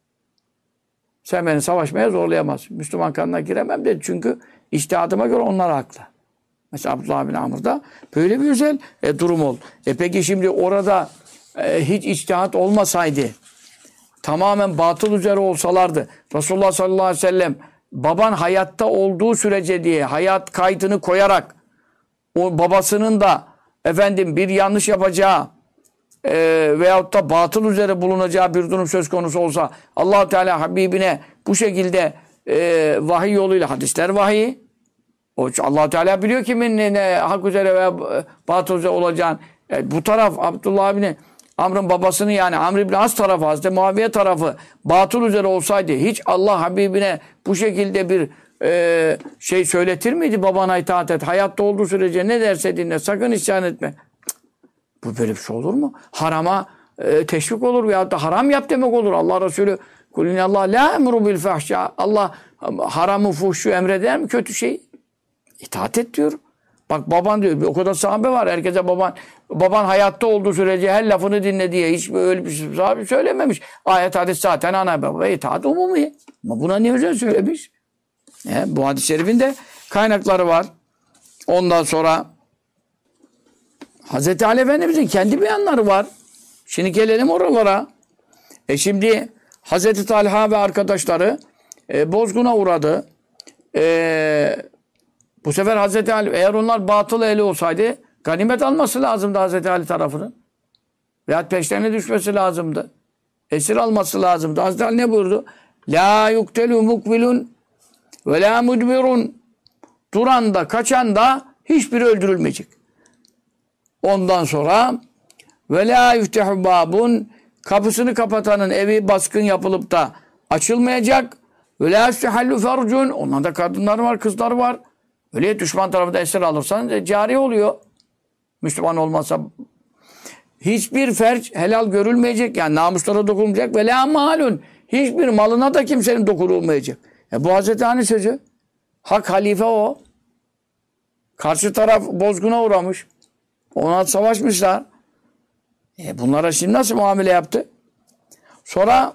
A: Sen beni savaşmaya zorlayamazsın. Müslüman kanına giremem dedi. Çünkü içtihadıma göre onlar haklı. Mesela Abdullah bin Amr'da böyle bir özel durum oldu. Peki şimdi orada hiç içtihat olmasaydı, tamamen batıl üzere olsalardı, Resulullah sallallahu aleyhi ve sellem baban hayatta olduğu sürece diye hayat kaydını koyarak o babasının da bir yanlış yapacağı veyahut da batıl üzere bulunacağı bir durum söz konusu olsa Allah-u Teala Habibine bu şekilde vahiy yoluyla hadisler vahiy. Allah-u Teala biliyor kimin ne hak üzere veya batıl üzere olacağını. Bu taraf Abdullah bin Amr'ın babasını yani Amr bin As tarafı, Hazreti Muaviye tarafı batıl üzere olsaydı hiç Allah Habibine bu şekilde bir şey söyletir miydi? Babana itaat et. Hayatta olduğu sürece ne derse dinle. Sakın isyan etme. Bu böyle bir şey olur mu? Harama teşvik olur veyahut da haram yap demek olur. Allah Resulü Kulinallah la emru bil fahşa. Allah haramı fuhşu emreder mi kötü şey? İtaat et diyor. Bak baban diyor. O kadar sahabe var. Herkese baban hayatta olduğu sürece her lafını dinle diye hiç öyle bir şey sahabe söylememiş. Ayet hadis zaten ana baba itaat umumi. Ama buna niye özel söylemiş? Bu hadis-i şerifin de kaynakları var. Ondan sonra Hazreti Ali Efendimiz'in kendi beyanları var. Şimdi gelelim oralara. Şimdi Hazreti Talha ve arkadaşları bozguna uğradı. Bu sefer Hazreti Ali eğer onlar batıl ehli olsaydı ganimet alması lazımdı Hazreti Ali tarafının. Veyahut peşlerine düşmesi lazımdı. Esir alması lazımdı. Hazreti Ali ne buyurdu? La yuktelu mukbilun ve la mudbirun. Duran da kaçan da hiçbiri öldürülmeyecek. Ondan sonra ve la yuftehu babun, kapısını kapatanın evi baskın yapılıp da açılmayacak. Ve la yustehallu fercun, onlarda kadınlar var, kızlar var. Öyle düşman tarafında esir alırsan cari oluyor. Müslüman olmazsa hiçbir ferç helal görülmeyecek. Yani namuslara dokunulmayacak. Ve la malun, hiçbir malına da kimsenin dokunulmayacak. Bu Hazreti Ali sözü. Hak halife o. Karşı taraf bozguna uğramış. Ona savaşmışlar. Bunlara şimdi nasıl muamele yaptı? Sonra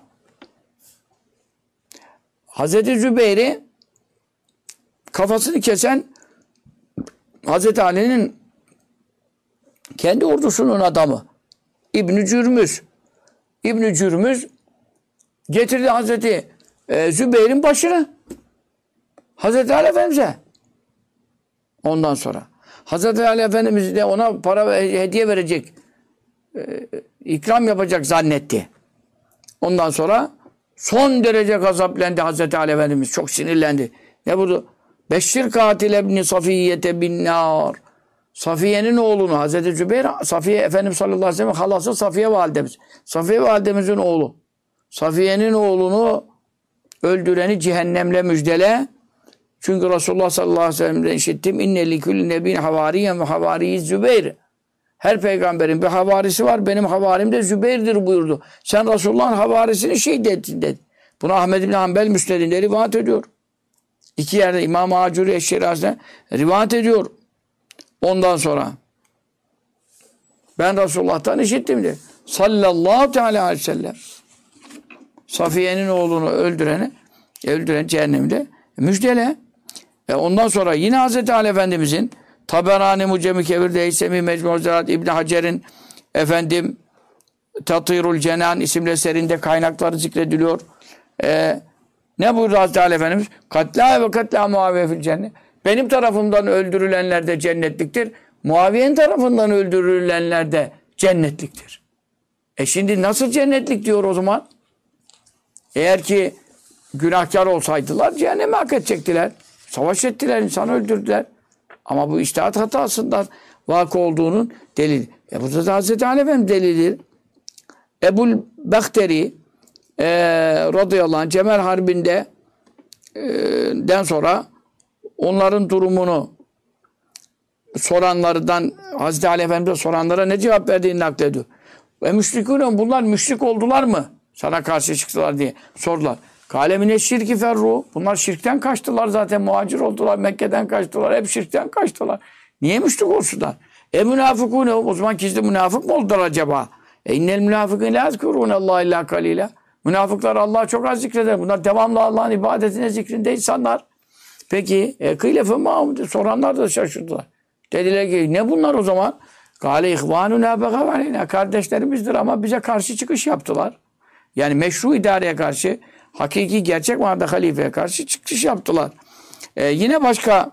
A: Hazreti Zübeyir'i kafasını kesen Hazreti Ali'nin kendi ordusunun adamı İbn-i Cürmüz. İbn-i Cürmüz getirdi Hazreti Zübeyir'in başını Hazreti Ali Efendimiz'e. Ondan sonra Hazreti Ali Efendimiz de ona para ve hediye verecek, ikram yapacak zannetti. Ondan sonra son derece gazaplendi Hazreti Ali Efendimiz. Çok sinirlendi. Ne buyurdu? Beşşir katil ebni Safiyyete bin nar. Safiye'nin oğlunu Hazreti Zübeyir, Safiye Efendimiz sallallahu aleyhi ve sellem halası Safiye validemiz. Safiye validemizin oğlu. Safiye'nin oğlunu öldüreni cehennemle müjdele. Çünkü Resulullah sallallahu aleyhi ve sellem'den işittim. İnne likülli nebin havariyen ve havariyiz Zübeyir. Her peygamberin bir havarisi var. Benim havarim de Zübeyir'dir buyurdu. Sen Resulullah'ın havarisini şehit ettin dedi. Bunu Ahmed bin Hanbel Müsned'inde rivayet ediyor. İki yerde İmam-ı Acuri Eşşerasi'ne rivayet ediyor. Ondan sonra ben Resulullah'tan işittim dedi. Sallallahu teala aleyhi ve sellem. Safiye'nin oğlunu öldüren cehennemde müjdele. Ondan sonra yine Hazreti Ali Efendimizin Taberani Mucem-i Kebir'de Heysemi Mecmu Zerat İbn Hacer'in Tatirul Cenan isimli eserinde kaynakları zikrediliyor. Ne buyurdu Hazreti Ali Efendimiz? Katla ve katla Muaviye fil cennet. Benim tarafımdan öldürülenler de cennetliktir. Muaviye'nin tarafından öldürülenler de cennetliktir. Şimdi nasıl cennetlik diyor o zaman? Eğer ki günahkar olsaydılar cehenneme hak edecektiler. Savaş ettiler, insanı öldürdüler. Ama bu içtihat hatasından vakı olduğunun delili. Bu da Hazreti Ali Efendimiz delilidir. Ebul Bakteri
B: radıyallahu anh Cemel Harbi'nde den sonra onların durumunu soranlardan Hazreti Ali Efendimiz'e soranlara ne cevap verdiğini naklediyor. Ve müşrikûne bunlar müşrik oldular mı? Sana karşı çıktılar diye sordular. Kâlemine şirki ferru. Bunlar şirkten kaçtılar zaten. Muhacir oldular. Mekke'den kaçtılar. Hep şirkten kaçtılar. Niye müşrik olsunlar? Münafıkûne. O zaman gizli münafık mı oldular acaba? İnnel münafıkîne lâ zikûrûne Allah illâ kalîlâ. Münafıklar Allah'ı çok az zikreder. Bunlar devamlı Allah'ın ibadetine, zikrinde insanlar. Peki kıylefe ma'hum soranlar da şaşırdılar. Dediler ki ne bunlar o zaman? Kâle ihvânunâ begavâleyna. Kardeşlerimizdir ama bize karşı çıkış yaptılar. Yani meşru idareye karşı, hakiki gerçek manada halifeye karşı çıkış yaptılar. Yine başka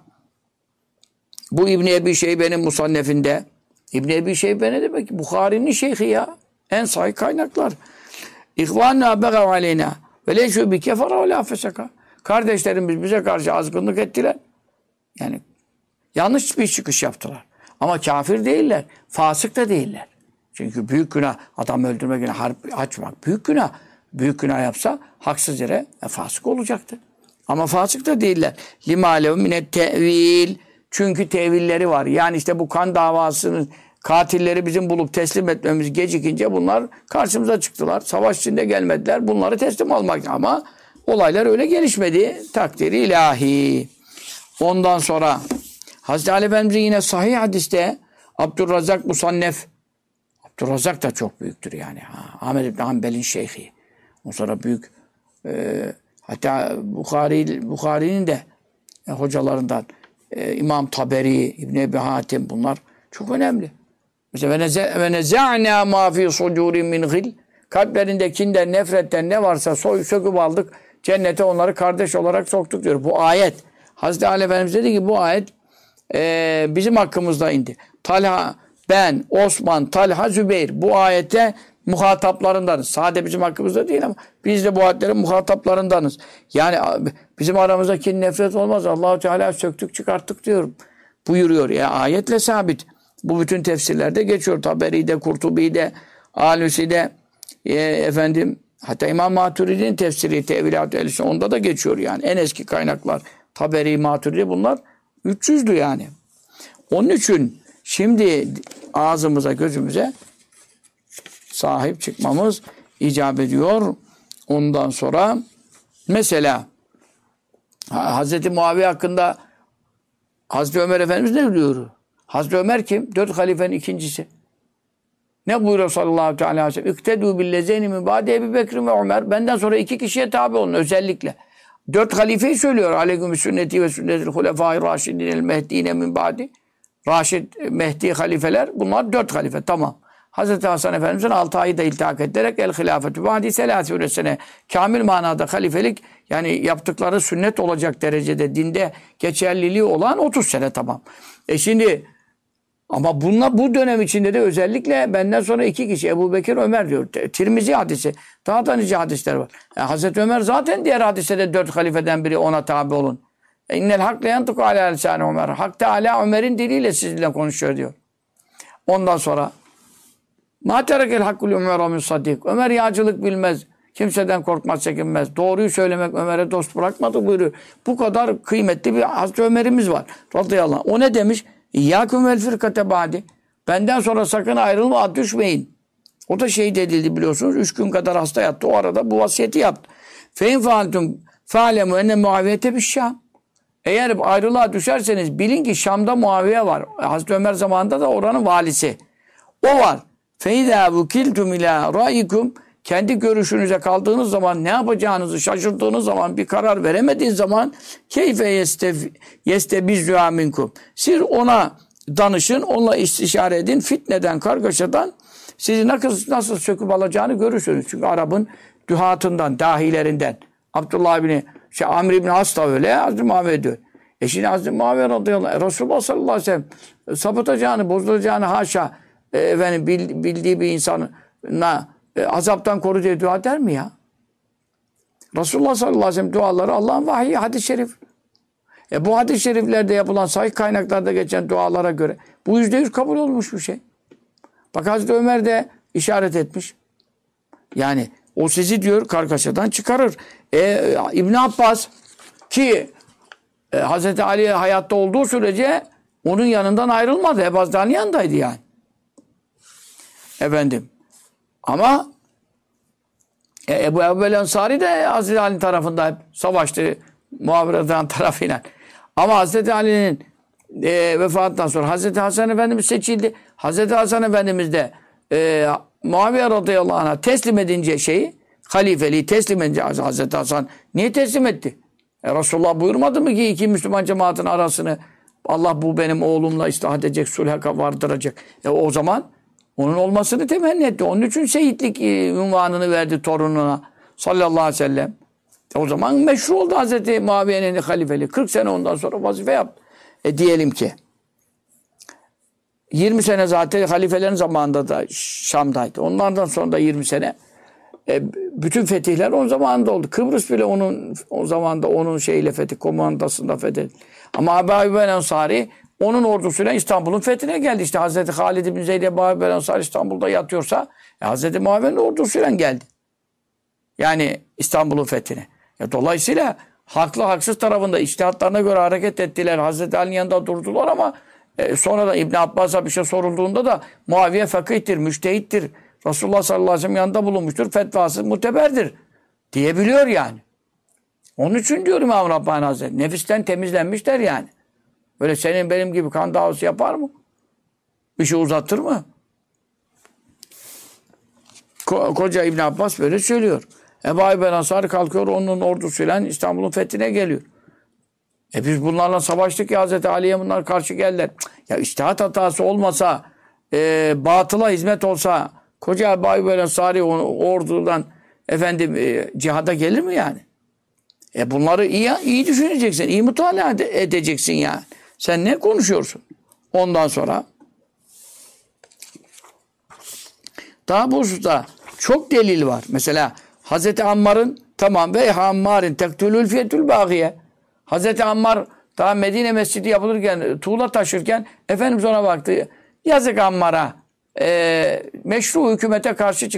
B: bu İbn-i Ebi Şeybe'nin musannefinde İbn-i Ebi Şeybe ne demek? Bukhari'nin şeyhi ya. En sahih kaynaklar. İhvânunâ begavâleyna ve leşû bi kefara ve lâ feseka. Kardeşlerimiz bize karşı azgınlık ettiler. Yani yanlış bir çıkış yaptılar. Ama kafir değiller. Fasık da değiller. Çünkü büyük günah, adam öldürmek, günah, harp açmak büyük günah. Büyük günah yapsa haksız yere fasık olacaktı. Ama fasık da değiller. لِمَا لَهُ مِنَ التَّعْوِيلِ Çünkü tevilleri var. Yani işte bu kan davasının katilleri bizim bulup teslim etmemiz gecikince bunlar karşımıza çıktılar. Savaş içinde gelmediler. Bunları teslim almak. Ama olaylar öyle gelişmedi. Takdiri ilahi. Ondan sonra Hazreti Ali Efendimiz'in yine sahih hadiste Abdurrazak Musannef. Abdurrazak da çok büyüktür yani. Ahmed İbni Hanbel'in şeyhi. O sonra büyük hatta Bukhari'nin de hocalarından İmam Taberi, İbn Ebi Hatim bunlar çok önemli. Mesela ve neza'na ma fi sudurin min gil. Kalplerindekinden, nefretten ne varsa söküp aldık. Cennete onları kardeş olarak soktuk diyor. Bu ayet. Hazreti Ali Efendimiz dedi ki bu ayet bizim hakkımızda indi. Talha, ben, Osman, Talha, Zübeyir bu ayette muhataplarındanız. Sadece bizim hakkımızda değil ama biz de bu ayetlerin muhataplarındanız. Yani bizim aramızda kin nefret olmaz. Allah-u Teala söktük çıkarttık diyorum. Buyuruyor. Ya ayetle sabit. Bu bütün tefsirlerde geçiyor. Taberi'de, Kurtubi'de, Alusi'de efendim hatta İmam Maturidi'nin tefsiri Tevilat-ı Ehl-i onda da geçiyor yani. En eski kaynaklar Taberi, Maturidi bunlar 300'dü yani. Onun için şimdi ağzımıza, gözümüze sahip çıkmamız icap ediyor. Ondan sonra mesela Hazreti Muaviye hakkında Hazreti Ömer Efendimiz ne diyor? Hazreti Ömer kim? 4 halifenin ikincisi. Ne buyuruyor sallallahu aleyhi ve sellem? İktedû billezeyni min ba'de Ebu Bekir ve Ömer. Benden sonra 2 kişiye tabi olun özellikle. 4 halifeyi söylüyor. Aleyküm sünneti ve sünnetil hulefâi râşidînel mehdîne min ba'di. Raşid, Mehdi halifeler. Bunlar 4 halife. Tamam. Hazreti Hasan Efendimiz'in 6 ayı da iltihak ederek el hilafetü ba'di selâsûne sene. Kamil manada halifelik yani yaptıkları sünnet olacak derecede dinde geçerliliği olan 30 sene tamam. Şimdi ama bunlar bu dönem içinde de özellikle benden sonra 2 kişi Ebu Bekir Ömer diyor. Tirmizi hadisi. Daha da nice hadisler var. Hazreti Ömer zaten diğer hadiste 4 halifeden biri ona tabi olun. İnnel hak le yantıku ala lisâni Ömer. Hak Teâlâ Ömer'in diliyle sizinle konuşuyor diyor. Ondan sonra mâ terekel hakkul Ömer min sadik. Ömer yağcılık bilmez. Kimseden korkmaz, çekinmez. Doğruyu söylemek Ömer'e dost bırakmadı buyuruyor. Bu kadar kıymetli bir Hazreti Ömer'imiz var. Radıyallahu anh. O ne demiş? İyyâküm vel firkate ba'di. Benden sonra sakın ayrılma, düşmeyin. O da şehit edildi biliyorsunuz. 3 gün kadar hasta yattı. O arada bu vasiyeti yaptı. Fein faaltum fa'lemu enne Muaviyete bi'Şam. Eğer ayrılığa düşerseniz bilin ki Şam'da Muaviye var. Hazreti Ömer zamanında da oranın valisi. O var. Feizâ vukiltum ilâ râyikum. Kendi görüşünüze kaldığınız zaman ne yapacağınızı şaşırdığınız zaman bir karar veremediğiniz zaman keyfe yestebizzû minkum. Siz ona danışın, onunla istişare edin. Fitneden, kargaşadan sizi nasıl söküp alacağını görürsünüz. Çünkü Arap'ın dühatından, dahilerinden. Abdullah bin Amr ibn As da öyle, Hazreti Muhammed diyor. Şimdi Hazreti Muhammed radıyallahu anh, Resulullah sallallahu aleyhi ve sellem sapıtacağını, bozulacağını haşa efendim, bildiği bir insana azaptan koru diye dua der mi ya? Resulullah sallallahu aleyhi ve sellem duaları Allah'ın vahyi, hadis-i şerif. Bu hadis-i şeriflerde yapılan sahih kaynaklarda geçen dualara göre bu %100 kabul olmuş bir şey. Bak Hazreti Ömer de işaret etmiş. Yani O sizi diyor kargaşadan çıkarır. İbn Abbas ki Hazreti Ali hayatta olduğu sürece onun yanından ayrılmadı. Ebu Hazret'in yanındaydı yani. Efendim. Ama Ebu Eyyub Ensari de Hazreti Ali'nin tarafında hep savaştı. Muaviye radıyallahu tarafıyla. Ama Hazreti Ali'nin vefatından sonra Hazreti Hasan Efendimiz seçildi. Hazreti Hasan Efendimiz de Muaviye radıyallahu anh'a teslim edince halifeliği teslim edince Hazreti Hasan niye teslim etti? Resulullah buyurmadı mı ki iki Müslüman cemaatin arasını Allah bu benim oğlumla ıslah edecek, sulha vardıracak. O zaman onun olmasını temenni etti. Onun için şehitlik unvanını verdi torununa sallallahu aleyhi ve sellem. O zaman meşru oldu Hazreti Muaviye'nin halifeliği. 40 sene ondan sonra vazife yaptı. Diyelim ki 20 sene zaten halifelerin zamanında da Şam'daydı. Onlardan sonra da 20 sene bütün fetihler o zamanında oldu. Kıbrıs bile o zamanda onun komandasında fethedildi. Ama Ebu Eyyub Ensari onun ordusuyla İstanbul'un fethine geldi. İşte Hazreti Halid bin Zeyd Ebu Eyyub Ensari İstanbul'da yatıyorsa Hazreti Muaviye'nin ordusuyla geldi. Yani İstanbul'un fethine. Dolayısıyla haklı haksız tarafında içtihatlarına göre hareket ettiler. Hazreti Ali'nin yanında durdular ama sonra da İbn Abbas'a bir şey sorulduğunda da Muaviye fakihtir, müştehittir. Resulullah sallallahu aleyhi ve sellem yanında bulunmuştur. Fetvası muteberdir diyebiliyor yani. Onun için diyorum İmam Rabbani Hazretleri. Nefisten temizlenmişler yani. Böyle senin benim gibi kan davası yapar mı? Bir şey uzatır mı? Koca İbn Abbas böyle söylüyor. Ebu Eyyub Ensari kalkıyor onun ordusuyla İstanbul'un fethine geliyor. Biz bunlarla savaştık ya Hazreti Ali'ye bunlar karşı geldiler. Ya içtihat hatası olmasa, batıla hizmet olsa koca Ebu Eyyub Ensari ordudan cihada gelir mi yani? Bunları iyi düşüneceksin, iyi mutala edeceksin yani. Sen ne konuşuyorsun? Ondan sonra daha bu hususta çok delil var. Mesela Hazreti Ammar'ın tamam ve Ammar'ın tektülül fiyetül bâgiye. Hazreti Ammar daha Medine Mescidi yapılırken, tuğla taşırken Efendimiz ona baktı. Yazık Ammar'a meşru hükümete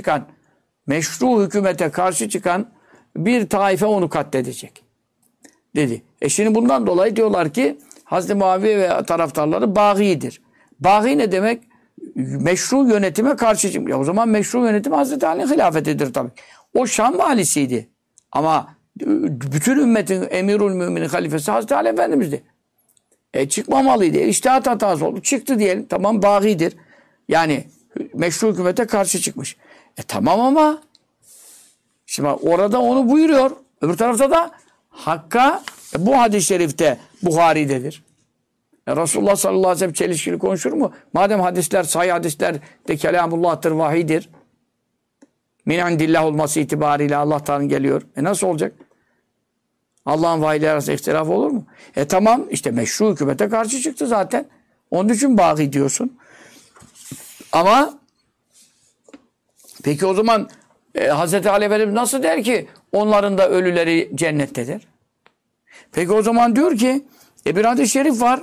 B: karşı çıkan bir taife onu katledecek. Dedi. Şimdi bundan dolayı diyorlar ki Hazreti Muaviye ve taraftarları bağidir. Baği ne demek? Meşru yönetime karşı çıkıyor. O zaman meşru yönetim Hazreti Ali'nin hilafetidir tabii. O Şam valisiydi. Ama bütün ümmetin emirül müminin halifesi Hazreti Ali Efendimiz'di. Çıkmamalıydı. İçtihat hatası oldu. Çıktı diyelim. Tamam bağidir. Yani meşru hükümete karşı çıkmış. Tamam ama şimdi orada onu buyuruyor. Öbür tarafta da Hakk'a bu hadis-i şerifte Buhari'dedir. Resulullah sallallahu aleyhi ve sellem çelişkili konuşur mu? Madem hadisler, sahih hadisler de kelamullah'tır, vahidir. Min indillah olması itibariyle Allah'tan geliyor. Nasıl olacak? Allah'ın vahiyleri arasında ihtilaf olur mu? Tamam işte meşru hükümete karşı çıktı zaten. Onun için bâgî diyorsun. Ama peki o zaman Hazreti Ali Efendimiz nasıl der ki onların da ölüleri cennettedir? Peki o zaman diyor ki bir hadis-i şerif var.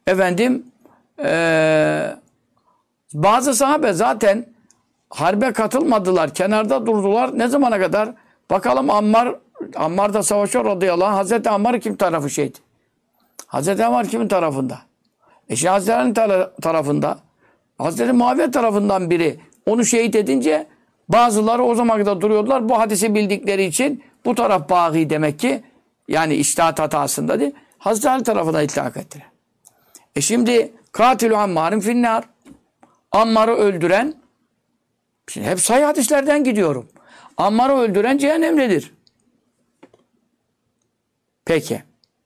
B: Bazı sahabe zaten harbe katılmadılar. Kenarda durdular. Ne zamana kadar? Bakalım Ammar da savaşıyor radıyallahu anh. Hazreti Ammar kim tarafı şehit? Hazreti Ammar kimin tarafında? Şimdi Hazreti Ali'nin tarafında. Hazreti Muaviye tarafından biri onu şehit edince bazıları o zamana kadar duruyordular. Bu hadisi bildikleri için bu taraf bağî demek ki yani içtihat hatasında değil. Hazreti Ali tarafına iltihak ettiler. Şimdi katilü Ammar'ın finnâr. Ammar'ı öldüren şimdi hep sahih hadislerden gidiyorum. Ammar'ı öldüren cehennemdedir. Peki.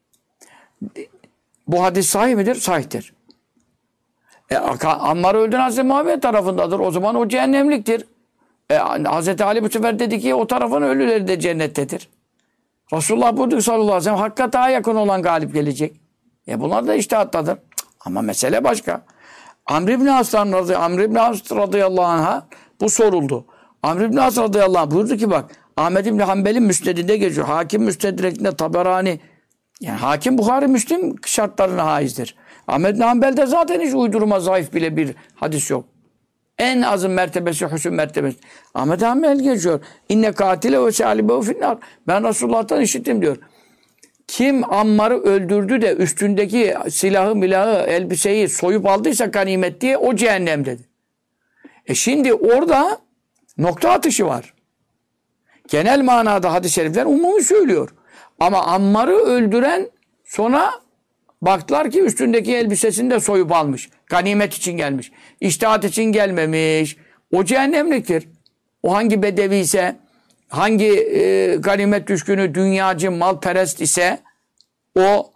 B: Bu hadis sahih midir? Sahihtir. Ammar'ı öldüren Hazreti Muaviye tarafındadır. O zaman o cehennemliktir. Hazreti Ali bu sefer dedi ki o tarafın ölüleri de cennettedir. Resulullah buyurdu sallallahu aleyhi ve sellem hakka daha yakın olan galip gelecek. Bunlar da içtihattadır. Ama mesele başka. Amr ibn As radıyallahu anh'a bu soruldu. Amr ibn As radıyallahu anh buyurdu ki bak Ahmed ibn Hanbel'in müsnedinde geçiyor. Hakim müstedrekinde Taberani yani Hakim Buhari Müslim şartlarına haizdir. Ahmed ibn Hanbel'de zaten hiç uydurma zayıf bile bir hadis yok. En azın mertebesi husn mertebesi. Ahmet Hamel geçiyor. İnne katile ve salibehu finnar. Ben Resulullah'tan işittim diyor. Kim Ammar'ı öldürdü de üstündeki silahı, milahı, elbiseyi soyup aldıysa ganimet diye o cehennemdedir. Şimdi orada nokta atışı var. Genel manada hadis-i şerifler umumi söylüyor. Ama Ammar'ı öldüren sonra baktılar ki üstündeki elbisesini de soyup almış. Ganimet için gelmiş. İçtihat için gelmemiş. O cehennemliktir. O hangi bedevi ise, hangi ganimet düşkünü, dünyacı, malperest ise o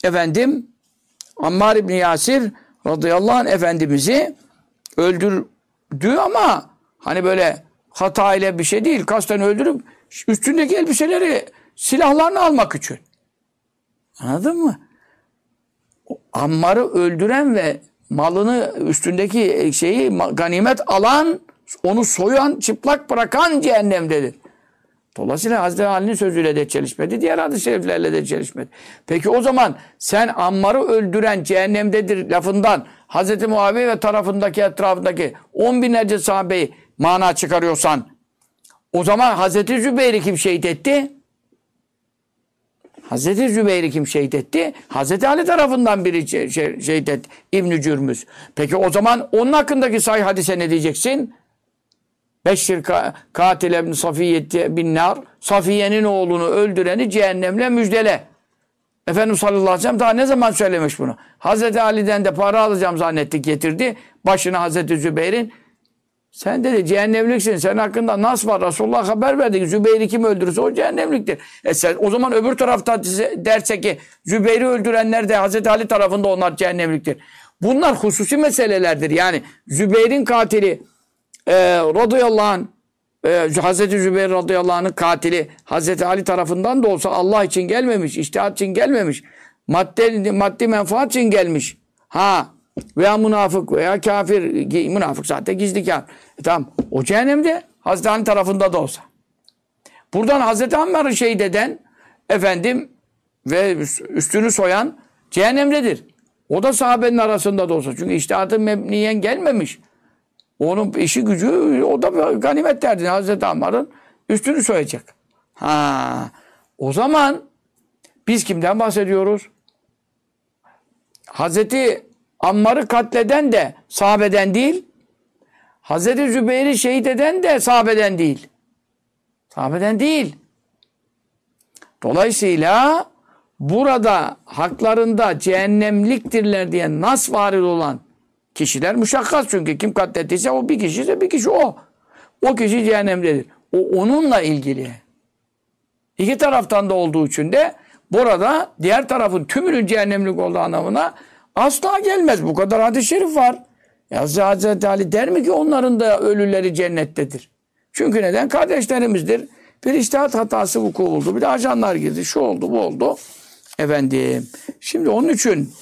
B: Ammar İbni Yasir radıyallahu anh Efendimiz'i öldürdü ama hani böyle hata ile bir şey değil. Kasten öldürüp üstündeki elbiseleri, silahlarını almak için. Anladın mı? Ammar'ı öldüren ve malını üstündeki şeyi ganimet alan, onu soyan, çıplak bırakan cehennemdedir. Dolayısıyla Hazreti Ali'nin sözüyle de çelişmedi. Diğer hadis-i şeriflerle de çelişmedi. Peki o zaman sen Ammar'ı öldüren cehennemdedir lafından Hazreti Muaviye ve tarafındaki, etrafındaki 10 binlerce sahabeyi mana çıkarıyorsan o zaman Hazreti Zübeyir'i kim şehit etti? Hazreti Zübeyir'i kim şehit etti? Hazreti Ali tarafından biri şehit etti. İbn-i Cürmüz. Peki o zaman onun hakkındaki sahih hadise ne diyeceksin? Beşşir katil ebn Safiye bin nar. Safiye'nin oğlunu öldüreni cehennemle müjdele. Efendimiz sallallahu aleyhi ve sellem daha ne zaman söylemiş bunu? Hazreti Ali'den de para alacağım zannetti, getirdi. Başına Hazreti Zübeyir'in. Sen dedi cehennemliksin. Senin hakkında nas var. Resulullah haber verdi. Zübeyir'i kim öldürürse o cehennemliktir. Sen, o zaman öbür tarafta derse ki Zübeyir'i öldürenler de Hazreti Ali tarafında onlar cehennemliktir. Bunlar hususi meselelerdir. Yani Zübeyir'in katili radıyallahu anh Hazreti Zübeyir radıyallahu anh'ın katili Hazreti Ali tarafından da olsa Allah için gelmemiş, içtihat için gelmemiş, maddi menfaat için gelmiş. Veya münafık veya kafir, münafık zaten gizli kafir. Tamam, o cehennemde Hazreti Ali tarafında da olsa. Buradan Hazreti Ammar'ı şehit eden ve üstünü soyan cehennemdedir. O da sahabenin arasında da olsa. Çünkü içtihatı mebniyen gelmemiş. Onun işi gücü, o da ganimet derdini Hazreti Ammar'ın üstünü soyacak. O zaman biz kimden bahsediyoruz? Hazreti Ammar'ı katleden de sahabeden değil, Hazreti Zübeyir'i şehit eden de sahabeden değil. Sahabeden değil. Dolayısıyla burada haklarında cehennemliktirler diye nas varid olan kişiler müşakkas, çünkü kim katlettiyse o bir kişi ise bir kişi o. O kişi cehennemdedir. O onunla ilgili. İki taraftan da olduğu için de burada diğer tarafın tümünün cehennemlik olduğu anlamına asla gelmez. Bu kadar hadis-i şerif var. Hazreti Ali der mi ki onların da ölüleri cennettedir? Çünkü neden? Kardeşlerimizdir. Bir içtihat hatası vuku buldu. Bir de ajanlar girdi. Şu oldu, bu oldu. Şimdi onun için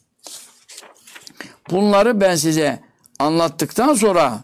B: bunları ben size anlattıktan sonra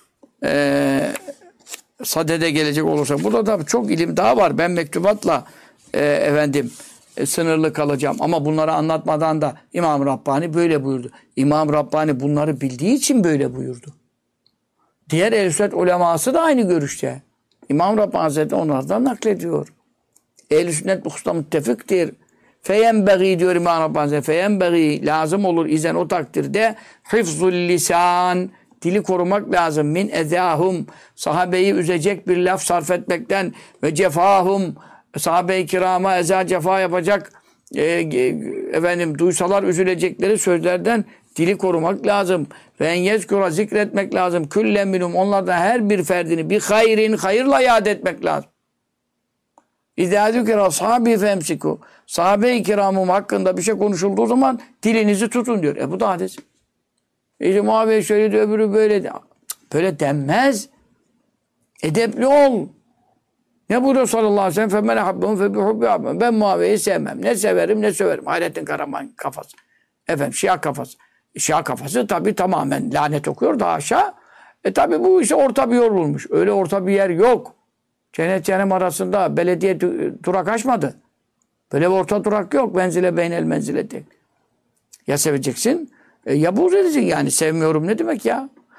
B: sadede gelecek olursa, burada da çok ilim daha var. Ben mektubatla sınırlı kalacağım. Ama bunları anlatmadan da İmam Rabbani böyle buyurdu. İmam Rabbani bunları bildiği için böyle buyurdu. Diğer ehl-i sünnet uleması da aynı görüşte. İmam Rabbani Hazretleri onlardan naklediyor. Ehl-i sünnet bu hususta müttefiktir. Feyenbeği diyor İmam Rabbani Hazretleri. Feyenbeği lazım olur izen o takdirde hifzul lisan, dili korumak lazım. Min ezahum, sahabeyi üzecek bir laf sarf etmekten ve cefahum, sahabe-i kirama eza cefa yapacak duysalar üzülecekleri sözlerden dili korumak lazım. Ve en yezkura zikretmek lazım. Küllen minhum, onlardan her bir ferdini bir hayrin, hayırla yad etmek lazım. İzâ zükera sahabi femsiku, sahabe-i kiramım hakkında bir şey konuşulduğu zaman dilinizi tutun diyor. Bu da hadis. Muaviye şöyle diyor, öbürü böyle diyor. Böyle denmez. Edepli ol. Ne buyuruyor sallallahu aleyhi ve sellem? فَمَنَ حَبَّهُمْ فَبِحُبِّ. Ben Muaviye'yi sevmem. Ne severim ne söverim. Hayrettin Karaman kafası. Şia kafası. Şia kafası tabii tamamen lanet okuyor da aşağı. Tabii bu işte orta bir yol bulmuş. Öyle orta bir yer yok. Cennet cehennem arasında belediye durak açmadı. Böyle bir orta durak yok. Menzile beynel menzileti. Ya seveceksin ya buğz edeceksin. Yani sevmiyorum ne demek ya?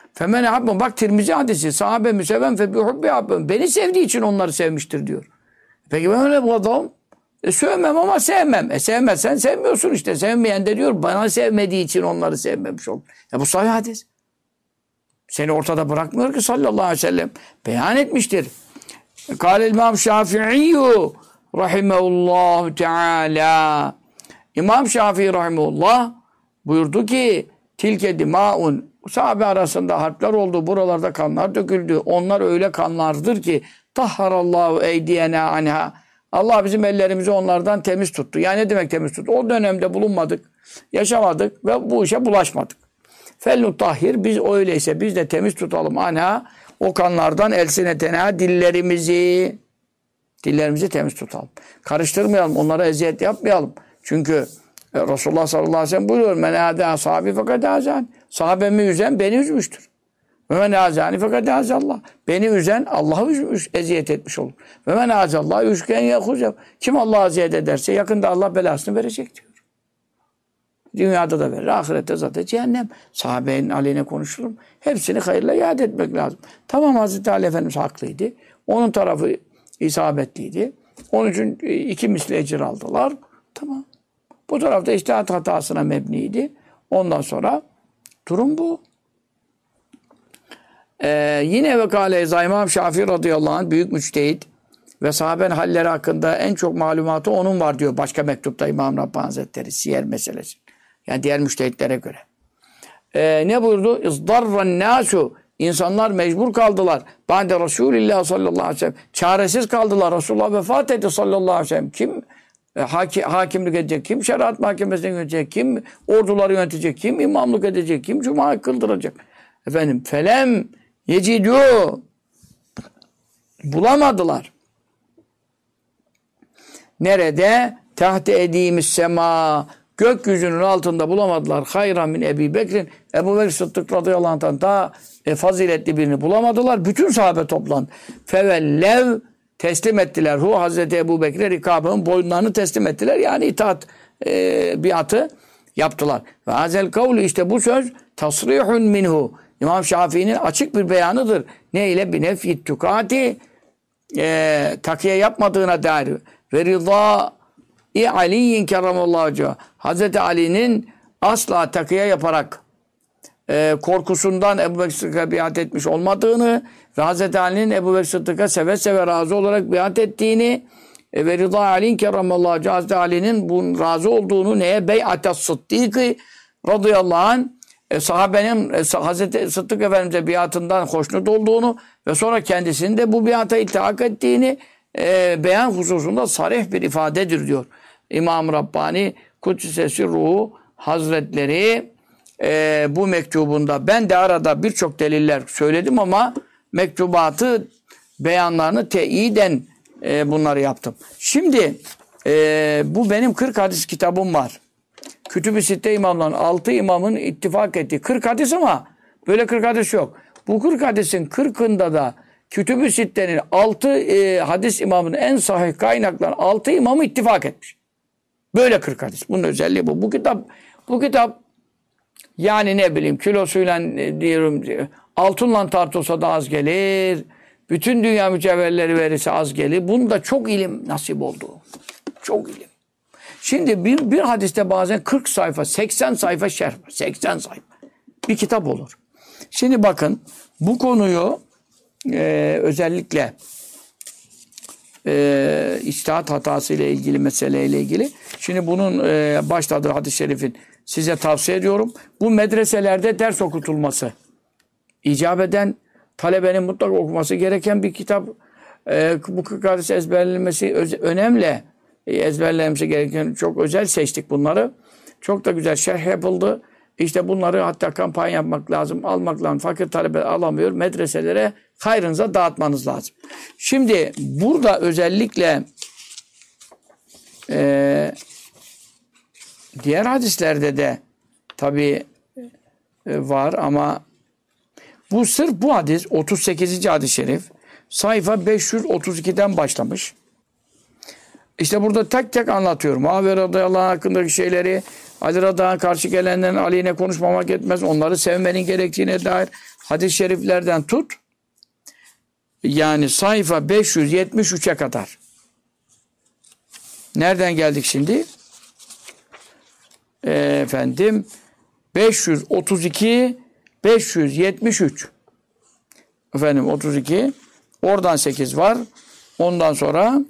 B: Femen habben, bak Tirmizi hadisi. Sahabe müseven fe bihubbi habben. Beni sevdiği için onları sevmiştir diyor. Peki ben öyle bu adam. Sövmem ama sevmem. Sevmezsen sevmiyorsun işte. Sevmeyen de diyor bana sevmediği için onları sevmemiş ol. Bu sahih hadis. Seni ortada bırakmıyor ki sallallahu aleyhi ve sellem. Beyan etmiştir. Kâle İmam Şafii rahimehullahu teâlâ. İmam Şafii rahimehullah buyurdu ki tilke dimâun. Sahabe arasında harpler oldu. Buralarda kanlar döküldü. Onlar öyle kanlardır ki tahharallahu eydiyena anha. Allah bizim ellerimizi onlardan temiz tuttu. Yani ne demek temiz tuttu? O dönemde bulunmadık, yaşamadık ve bu işe bulaşmadık. Fellutahhir, biz öyleyse biz de temiz tutalım anha, o kanlardan elsinetena, dillerimizi temiz tutalım. Karıştırmayalım, onlara eziyet yapmayalım. Çünkü Resulullah sallallahu aleyhi ve sellem buyuruyor, men âdâ ashabi fakat âzân. Sahabemi üzen beni üzmüştür. Ve men âzâni fakat âzallah. Beni üzen Allah'ı üzmüş, eziyet etmiş olur. Ve men âzallah yüşken yekhuzev. Kim Allah'a eziyet ederse yakında Allah belasını verecek diyor. Dünyada da verir, ahirette zaten cehennem. Sahabenin aleyhine konuşurum. Hepsini hayırla iade etmek lazım. Tamam, Hazreti Ali Efendimiz haklıydı. Onun tarafı isabetliydi. Onun için iki misli ecir aldılar. Tamam. Bu tarafta içtihat hatasına mebniydi. Ondan sonra durum bu. Yine vekale İmam Şafii radıyallahu anh büyük müçtehit ve sahabenin halleri hakkında en çok malumatı onun var diyor. Başka mektupta İmam Rabbani Hazretleri siyer meselesi. Yani diğer müçtehitlere göre. Ne buyurdu? İzdarran nasu. İnsanlar mecbur kaldılar. Ba'de Resulillah sallallahu aleyhi ve sellem. Çaresiz kaldılar. Resulullah vefat etti sallallahu aleyhi ve sellem. Kim hakimlik edecek? Kim şeriat mahkemesine yönetecek? Kim orduları yönetecek? Kim imamlık edecek? Kim cuma kıldıracak? Efendim felem yecidû. Bulamadılar. Nerede? Tahte edîmis sema. Gökyüzünün altında bulamadılar. Hayran min Ebi Bekir'in. Ebu Bekir Sıddık radıyallahu anh'tan daha faziletli birini bulamadılar. Bütün sahabe toplandı. Fevellev, teslim ettiler. Hazreti Ebu Bekir'e rikabının boyunlarını teslim ettiler. Yani itaat biatı yaptılar. Ve hazel kavlu, işte bu söz tasrihun minhu. İmam Şafii'nin açık bir beyanıdır. Ne ile? Binefit tukati, takiye yapmadığına dair. Ve rıza-i Ali'yin kerramallahu vecehu. Hazreti Ali'nin asla takiye yaparak korkusundan Ebu Bekir Sıddık'a biat etmiş olmadığını ve Hazreti Ali'nin Ebu Bekir Sıddık'a seve seve razı olarak biat ettiğini ve rıza-i Ali'yin kerramallahu vecehu. Hazreti Ali'nin bunun razı olduğunu neye? Bey'at-ı Sıddık'ı radıyallahu anh sahabenin Hazreti Sıddık Efendimiz'e biatından hoşnut olduğunu ve sonra kendisinin de bu biata iltihak ettiğini beyan hususunda sarih bir ifadedir diyor. İmam Rabbani Kudsesi Ruhu Hazretleri bu mektubunda, ben de arada birçok deliller söyledim ama mektubatı beyanlarını teyiden bunları yaptım. Şimdi bu benim 40 hadis kitabım var. Kütüb-i Sitte imamların 6 imamın ittifak ettiği 40 hadis ama böyle 40 hadis yok. Bu 40 hadisin 40'ında da Kütüb-i Sitte'nin 6 hadis imamının en sahih kaynakların 6 imamı ittifak etmiş. Böyle 40 hadis. Bunun özelliği bu. Bu kitap yani ne bileyim kilosuyla diyorum altınla tartılsa da az gelir. Bütün dünya mücevherleri verirse az gelir. Bunda çok ilim nasip oldu. Çok ilim. Şimdi bir hadiste bazen 40 sayfa, 80 sayfa şerh, 80 sayfa. Bir kitap olur. Şimdi bakın bu konuyu özellikle içtihat hatası ile ilgili meseleyle ilgili. Şimdi bunun başladığı hadis-i şerifin size tavsiye ediyorum. Bu medreselerde ders okutulması. İcap eden talebenin mutlaka okuması gereken bir kitap. Bu 40 hadis ezberlenmesi önemli. Ezberlenmesi gereken çok özel seçtik bunları. Çok da güzel şerh yapıldı. İşte bunları hatta kampanya yapmak lazım, almak lazım. Fakir talebe alamıyor. Medreselere hayrınıza dağıtmanız lazım. Şimdi burada özellikle diğer hadislerde de tabii var ama bu sırf bu hadis 38. hadis-i şerif sayfa 532'den başlamış. İşte burada tek tek anlatıyorum. Muaviye radıyallahu anh hakkındaki şeyleri, Ali radıyallahu anh karşı gelenlerin aleyhine konuşmamak etmez. Onları sevmenin gerektiğine dair hadis-i şeriflerden tut. Yani sayfa 573'e kadar. Nereden geldik şimdi? 532, 573. 32. Oradan 8 var. Ondan sonra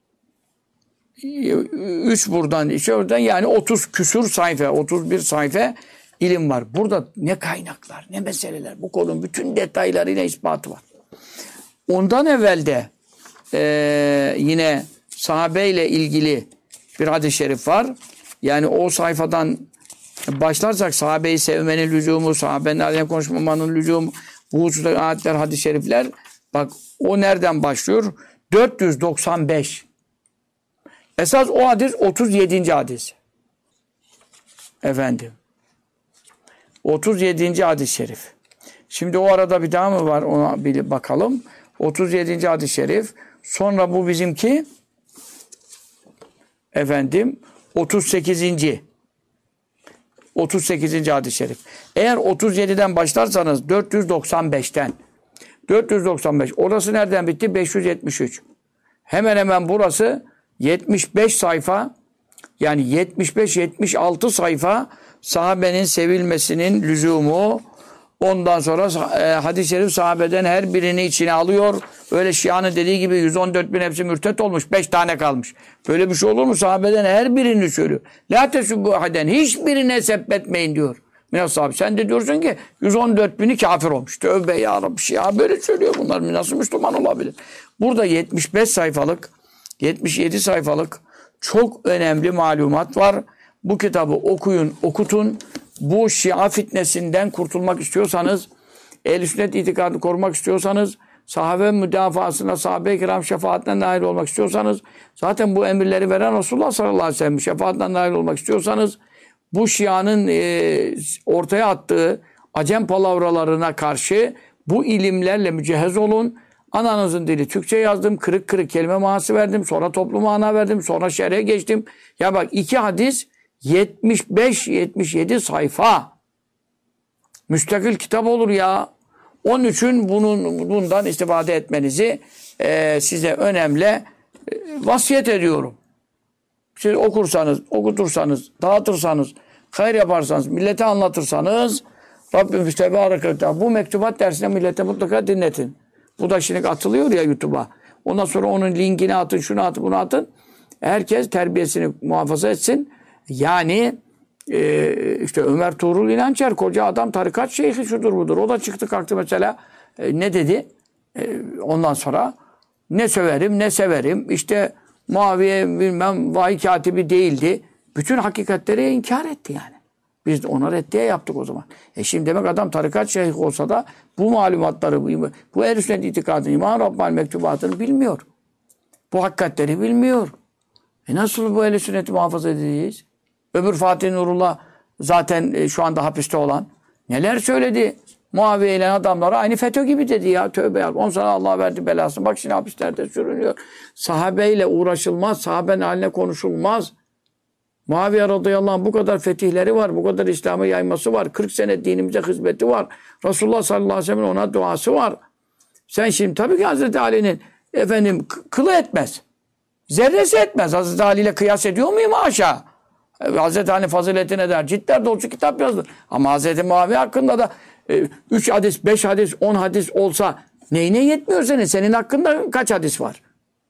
B: 3 buradan, 2 oradan, yani 30 küsur sayfa, 31 sayfa ilim var. Burada ne kaynaklar, ne meseleler. Bu konunun bütün detaylarıyla ispatı var. Ondan evvel de yine sahabeyle ilgili bir hadis-i şerif var. Yani o sayfadan başlarsak sahabeyi sevmenin lüzumu, sahabenin aleyhine konuşmamanın lüzumu, bu hususta ayetler, hadis-i şerifler. Bak o nereden başlıyor? 495. Esas o hadis 37. hadis. 37. hadis-i şerif. Şimdi o arada bir daha mı var, ona bir bakalım. 37. hadis-i şerif. Sonra bu bizimki 38. 38. hadis-i şerif. Eğer 37'den başlarsanız 495'ten. 495. Orası nereden bitti? 573. Hemen hemen burası 75 sayfa, yani 75-76 sayfa sahabenin sevilmesinin lüzumu. Ondan sonra hadis-i şerif sahabeden her birini içine alıyor. Öyle Şia'nın dediği gibi 114 bin hepsi mürtet olmuş. 5 tane kalmış. Böyle bir şey olur mu? Sahabeden her birini söylüyor. La tesubbu ahaden. Hiçbirine sebbetmeyin diyor. Minas abi, sen de diyorsun ki 114 bini kafir olmuş. Tövbe ya Rabbi, Şia böyle söylüyor bunlar. Nasıl Müslüman olabilir? Burada 75 sayfalık, 77 sayfalık çok önemli malumat var. Bu kitabı okuyun, okutun. Bu Şia fitnesinden kurtulmak istiyorsanız, ehl-i sünnet itikadını korumak istiyorsanız, sahabe müdafasına, sahabe-i kiram şefaatine nail olmak istiyorsanız, zaten bu emirleri veren Resulullah sallallahu aleyhi ve sellem şefaatine nail olmak istiyorsanız, bu Şia'nın ortaya attığı acem palavralarına karşı bu ilimlerle mücehhez olun. Ananızın dili Türkçe yazdım, kırık kırık kelime manası verdim, sonra toplu mana verdim, sonra şerhe geçtim. Ya bak, 2 hadis 75-77 sayfa. Müstakil kitap olur ya. Onun için bundan istifade etmenizi size önemli vasiyet ediyorum. Siz okursanız, okutursanız, dağıtırsanız, hayır yaparsanız, millete anlatırsanız, Rabbimiz Tebareke ve Teala bu mektubat dersine millete mutlaka dinletin. Bu da şimdi atılıyor ya YouTube'a. Ondan sonra onun linkini atın, şunu atın, bunu atın. Herkes terbiyesini muhafaza etsin. Yani işte Ömer Tuğrul İnançer, koca adam, tarikat şeyhi, şudur budur. O da çıktı kalktı mesela. Ne dedi? Ondan sonra ne söverim ne severim. İşte Muaviye bilmem vahiy katibi değildi. Bütün hakikatleri inkar etti yani. Biz de ona reddiye yaptık o zaman. Şimdi demek adam tarikat şeyhi olsa da bu malumatları, bu ehl-i sünnet itikadını, İmam Rabbani mektubatını bilmiyor. Bu hakikatleri bilmiyor. Nasıl bu ehl-i sünneti muhafaza edeceğiz? Öbür Fatih Nurullah zaten şu anda hapiste olan neler söyledi? Muaviye ile adamlara aynı FETÖ gibi dedi ya. Tövbe ya. 10 sene Allah verdi belasını. Bak şimdi hapislerde sürünüyor. Sahabeyle uğraşılmaz. Sahabenin haline konuşulmaz. Muaviye radıyallahu anh bu kadar fetihleri var. Bu kadar İslam'ı yayması var. 40 sene dinimize hizmeti var. Resulullah sallallahu aleyhi ve sellem'in ona duası var. Sen şimdi tabii ki Hazreti Ali'nin kılı etmez. Zerresi etmez. Hazreti Ali ile kıyas ediyor muyum aşağı? Hazreti Ali faziletine der. Cidden dolusu kitap yazdı. Ama Hazreti Muaviye hakkında da 3 hadis, 5 hadis, 10 hadis olsa neyine yetmiyor senin? Senin hakkında kaç hadis var?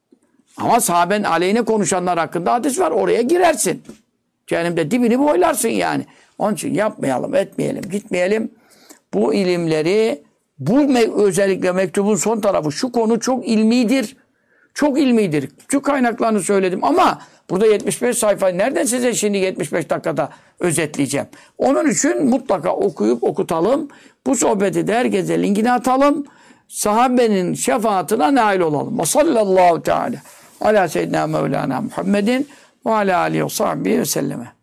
B: Ama sahabenin aleyhine konuşanlar hakkında hadis var. Oraya girersin. Cehennemde dibini boylarsın yani. Onun için yapmayalım, etmeyelim, gitmeyelim. Bu ilimleri, özellikle mektubun son tarafı, şu konu çok ilmidir. Çok ilmidir. Şu kaynaklarını söyledim ama burada 75 sayfa nereden size şimdi 75 dakikada özetleyeceğim. Onun için mutlaka okuyup okutalım. Bu sohbeti de herkese linkini atalım. Sahabenin şefaatine nail olalım. Ve sallallahu teala ala seyyidina Mevlana Muhammedin ve ala alihi ve sahbihi ve selleme.